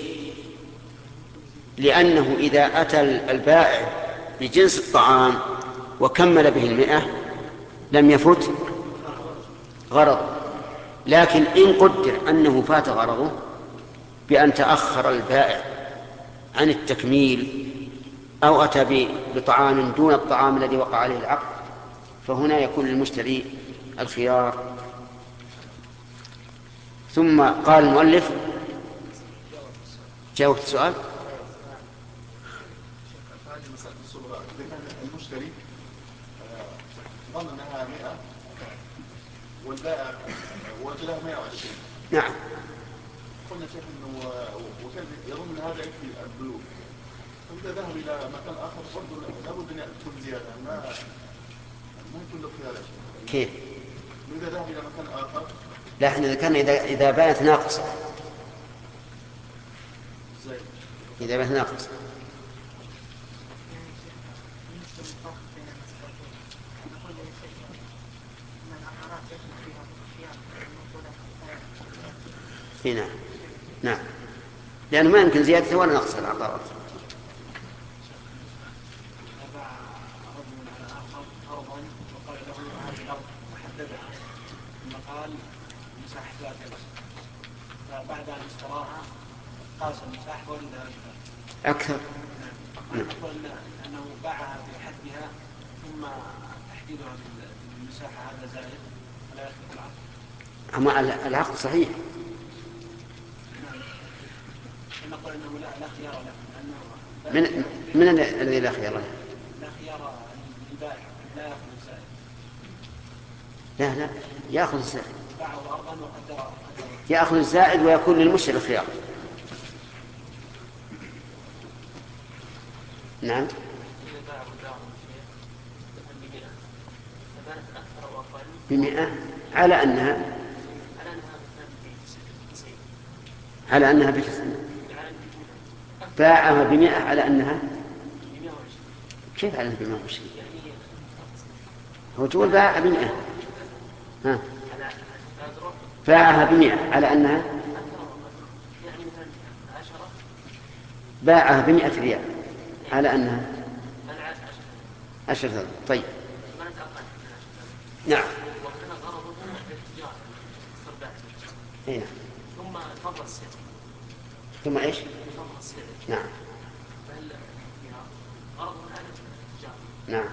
لأنه إذا أتى البائع بجنس الطعام وكمل به المئة لم يفت غرضه، لكن إن قدر أنه فات غرضه بأن تأخر البائع عن التكميل أو أتى بطعام دون الطعام الذي وقع عليه العقد فهنا يكون للمشتري الخيار. ثم قال المؤلف جاوبت السؤال. المشتري ظن أنها مئة والبائع وجدها مئة وعشرين. نعم. قلنا شيخ أنه وكان يظن أن هذا يكفي البلوغ، فإذا ذهب إلى مكان آخر برضه لابد أن تكون زيادة، ما ما يكون له خيار. كيف؟ إذا ذهب إلى مكان آخر لا، احنا ذكرنا إذا إذا بانت ناقصة. إذا بانت ناقصة. نعم نعم، لأنه ما يمكن زيادته ولا نقص العقارات. قال مساحتها كذا، فبعد أن اشتراها قاسم صاحب ولا أكثر. نعم. يقول أنه باعها بحدها ثم تحديدها بالمساحة هذا زائد ولا يثبت العقد. أما العقد صحيح. نعم. نقول أنه لا لا خيار له. من من الذي لا خيار له؟ لا خيار للبائع لا يأخذ الزائد. لا لا يأخذ الزائد. باعه أرضا وقدر يأخذ الزائد ويكون للمشتري الخيار. نعم. بمئة على أنها على أنها بتسعين. باعها بمئة على أنها كيف على أنها بمئة وعشرين؟ هو تقول باعها بمئة. ها باعها بمئة على أنها باعها بمئة ريال على أنها عشرة. طيب نعم. إيه. ثم فضل السعر. ثم إيش؟ فضل السعر. نعم. فهل فيها غرض من هذا التجارة؟ نعم.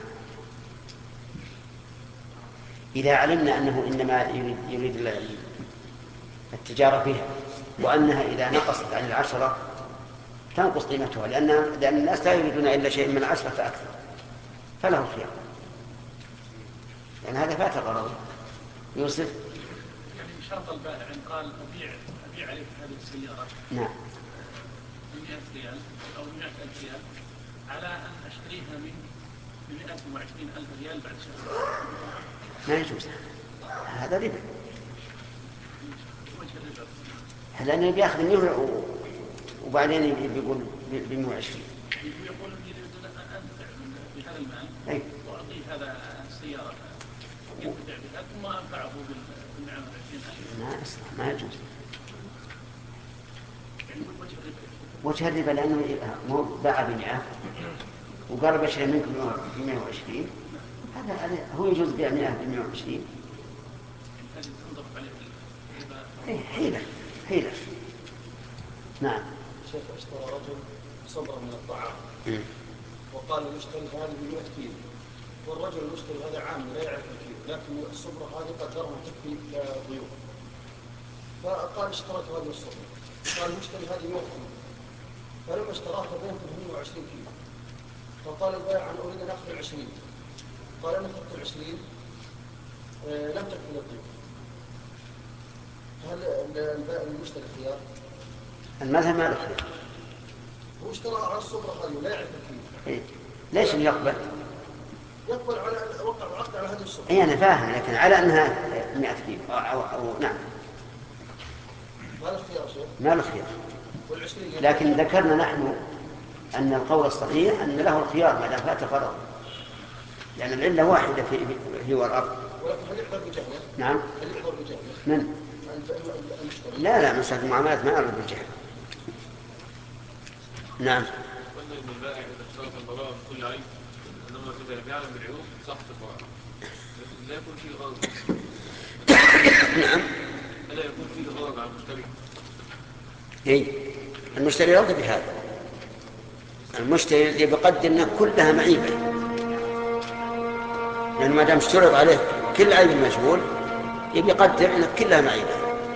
إذا علمنا أنه إنما يريد, يريد التجارة فيها وأنها إذا نقصت عن العشرة تنقص قيمتها لأن لأن الناس لا يريدون إلا شيء من العشرة فأكثر فله خيار. يعني هذا فات غرضه. يوسف. يعني شرط البائع إن قال أبيع أبيع عليك هذه السيارة. نعم. بمئة ريال أو مئة ألف ريال على أن أشتريها من بمئة وعشرين ألف ريال بعد شهر. ما يجوز هذا ربا. لأنه بيأخذ مئة وبعدين بيقول بمئة وعشرين. يقول يريد أن أنتفع بهذا المال أي. وأعطيه هذا السيارة ينتفع بها ثم أنفعه بالمئة وعشرين ألف. ما أصلا ما يجوز. يعني وجه الربا. وجه الربا لأنه مو باع بمئة وقال بشري منكم بمئة وعشرين. هذا هو يجوز بيع مئة بمئة وعشرين. إيه حيلة حيلة. نعم. شيخ اشترى رجل صبرا من الطعام م. وقال المشتري هذه بمئة كيلو والرجل المشتري هذا عام لا يعرف الكيلو لكن الصبرة هذه قدرها تكفي كضيوف فقال اشتريت هذه الصبرة قال المشتري هذه مئة كيلو فلما اشتراها بينته مئة وعشرين كيلو فقال البائع أنا أريد أن أخذ العشرين قال أنا أخذت العشرين آه لم تكفي للضيوف هل البائع المشتري خيار؟ المذهب ما له خيار. هو اشترى على الصبرة هذه لا يعرف الكيلو. إيه؟ ليش يقبل؟ يقبل على وقع العقد على هذه الصبرة. اي انا فاهم لكن على انها مئة كيلو أو, أو, أو نعم. ما له خيار شيخ. ما له خيار. لكن ذكرنا نحن ان القول الصحيح ان له الخيار ما دام فات غرض. لان يعني العله واحده في هي والارض. ولكن هل يحضر بجهله؟ نعم. هل يحضر بجهله؟ من؟ لا لا مسألة المعاملات ما يعرض بالجهل. نعم. قلنا ان البائع اذا اشترط البراءة من كل عيب انما اذا لم يعلم بالعيوب صحت البراءة. لا يكون فيه غرض. نعم. الا يكون فيه غرض على المشتري. اي المشتري يرضى بهذا. المشتري بقدر ان كلها معيبة. يعني ما دام اشترط عليه كل عيب مجهول يبي يقدر ان كلها معيبة.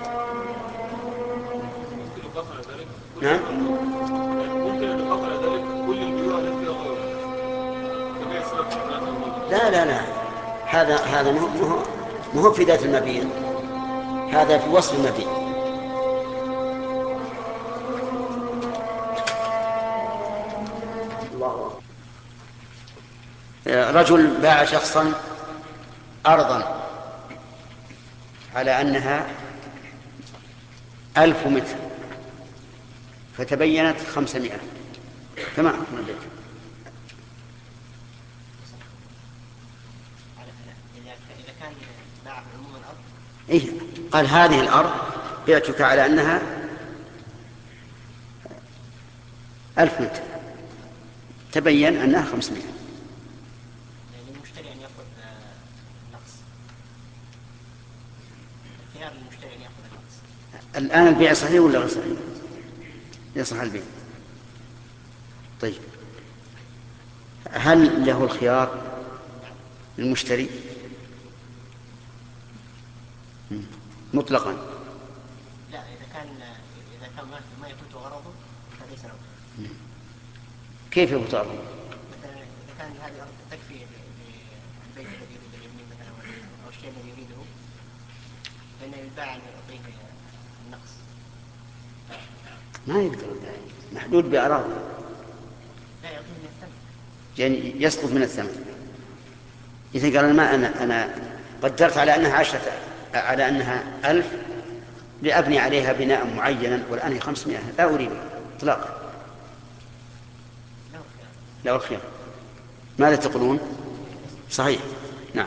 نعم. ممكن أن يقف على ذلك كل البيوع التي فيها غرض. كما يسلك لا لا لا هذا هذا مو مو في ذات المبيع. هذا في وصف المبيع. الله. رجل باع شخصا أرضا على أنها ألف متر فتبينت خمسمائة كما حكم البيت. إذا كان باع بعموم الأرض إيه قال هذه الأرض بعتك على أنها ألف متر تبين أنها خمسمائة. يعني المشتري أن يأخذ نقص. الخيار للمشتري أن يأخذ نقص. الآن البيع صحيح ولا غير صحيح؟ يصح البيع. طيب هل له الخيار للمشتري مطلقا؟ لا، إذا كان إذا كان ما يفوت غرضه فليس له. كيف يفوت غرضه؟ مثلا إذا كان هذه الأرض تكفي للبيت الذي يريد اليمين مثلا أو الشيء الذي يريده، فإن البائع يعطيه النقص. ما يقدر البائع، محدود بأراضي. لا، يعطيه من الثمن. يعني يسقط من الثمن. إذا قال ما أنا أنا قدرت على أنها عشرة على أنها ألف لأبني عليها بناء معينا والآن هي خمسمائة، لا أريد إطلاقا. لا الخير. ماذا تقولون؟ صحيح. نعم.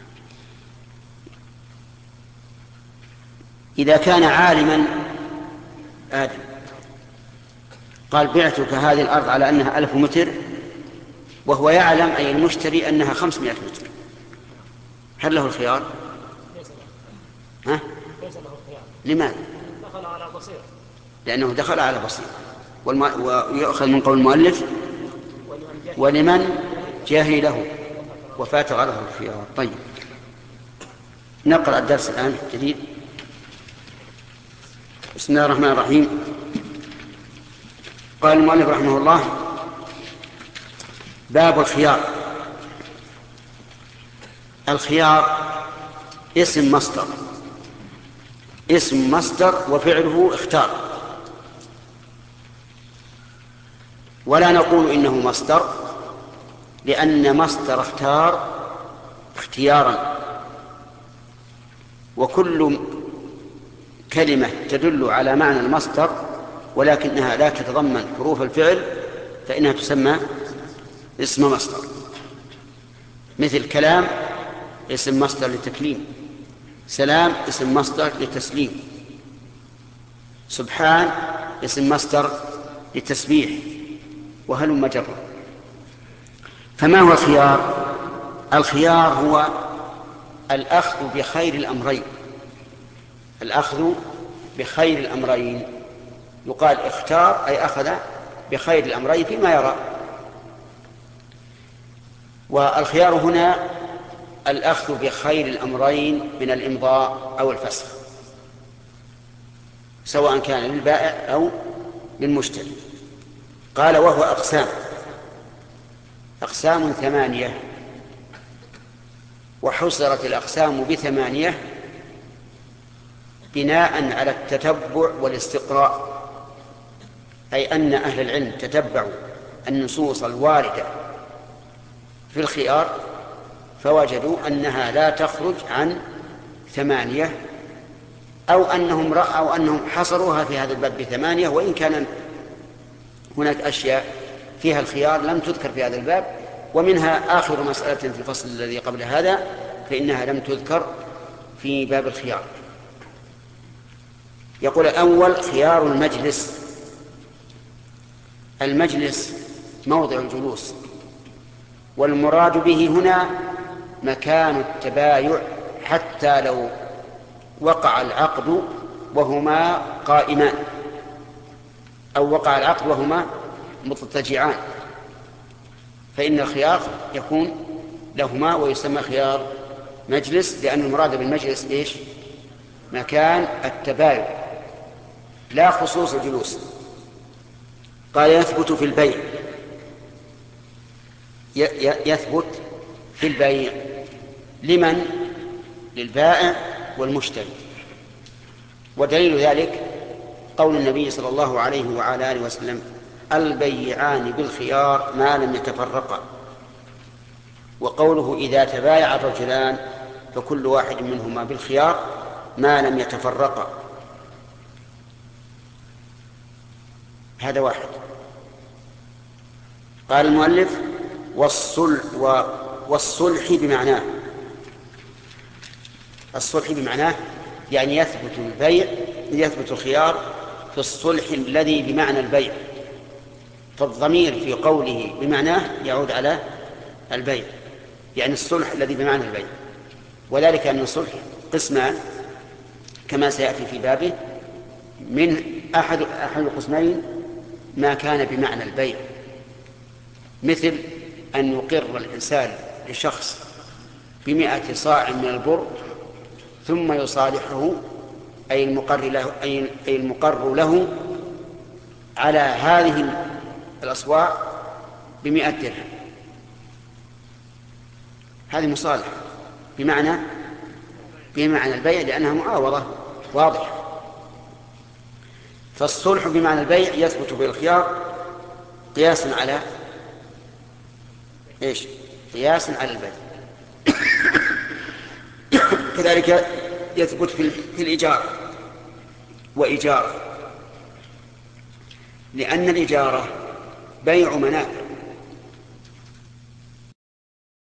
إذا كان عالما آدم قال بعتك هذه الأرض على أنها ألف متر وهو يعلم أي المشتري أنها خمسمائة متر، هل له الخيار؟ ها؟ ليس له الخيار. لماذا؟ دخل على بصير. لأنه دخل على بصير. والم... ويؤخذ من قول المؤلف ولمن جهله وفات غرضه الخيار. طيب نقرأ الدرس الآن جديد. بسم الله الرحمن الرحيم. قال المؤلف رحمه الله: باب الخيار. الخيار اسم مصدر، اسم مصدر وفعله اختار، ولا نقول إنه مصدر لأن مصدر اختار اختيارا، وكل كلمة تدل على معنى المصدر ولكنها لا تتضمن حروف الفعل فإنها تسمى اسم مصدر. مثل كلام اسم مصدر للتكليم، سلام اسم مصدر للتسليم، سبحان اسم مصدر للتسبيح، وهلم جرا. فما هو الخيار؟ الخيار هو الأخذ بخير الأمرين، الأخذ بخير الأمرين. يقال اختار أي أخذ بخير الأمرين فيما يرى. والخيار هنا الأخذ بخير الأمرين من الإمضاء أو الفسخ، سواء كان للبائع أو للمشتري. قال: وهو أقسام، أقسام ثمانية، وحصرت الأقسام بثمانية بناء على التتبع والاستقراء، أي أن أهل العلم تتبعوا النصوص الواردة في الخيار فوجدوا أنها لا تخرج عن ثمانية، أو أنهم رأوا أنهم حصروها في هذا الباب بثمانية، وإن كان هناك أشياء فيها الخيار لم تذكر في هذا الباب، ومنها آخر مسألة في الفصل الذي قبل هذا فإنها لم تذكر في باب الخيار. يقول: أول خيار المجلس. المجلس موضع الجلوس، والمراد به هنا مكان التبايع، حتى لو وقع العقد وهما قائمان أو وقع العقد وهما مضطجعان فإن الخيار يكون لهما ويسمى خيار مجلس، لأن المراد بالمجلس إيش؟ مكان التبايع لا خصوص الجلوس. قال: يثبت في البيع، يثبت في البيع لمن؟ للبائع والمشتري. ودليل ذلك قول النبي صلى الله عليه وعلى آله وسلم: البيعان بالخيار ما لم يتفرقا. وقوله: إذا تبايع الرجلان فكل واحد منهما بالخيار ما لم يتفرقا. هذا واحد. قال المؤلف: والصلح, والصلح بمعناه. الصلح بمعناه يعني يثبت البيع، يثبت الخيار في الصلح الذي بمعنى البيع، فالضمير في قوله بمعناه يعود على البيع، يعني الصلح الذي بمعنى البيع. وذلك أن الصلح قسمان كما سيأتي في بابه، من أحد أحد القسمين ما كان بمعنى البيع، مثل أن يقر الإنسان لشخص بمئة صاع من البر ثم يصالحه أي المقر له, أي المقر له على هذه الأصواع بمئة درهم. هذه مصالحة بمعنى بمعنى البيع لأنها معاوضة واضحة. فالصلح بمعنى البيع يثبت بالخيار قياسا على إيش؟ قياسا على البيع. كذلك يثبت في الإجارة وإجارة، لأن الإجارة بيع منافع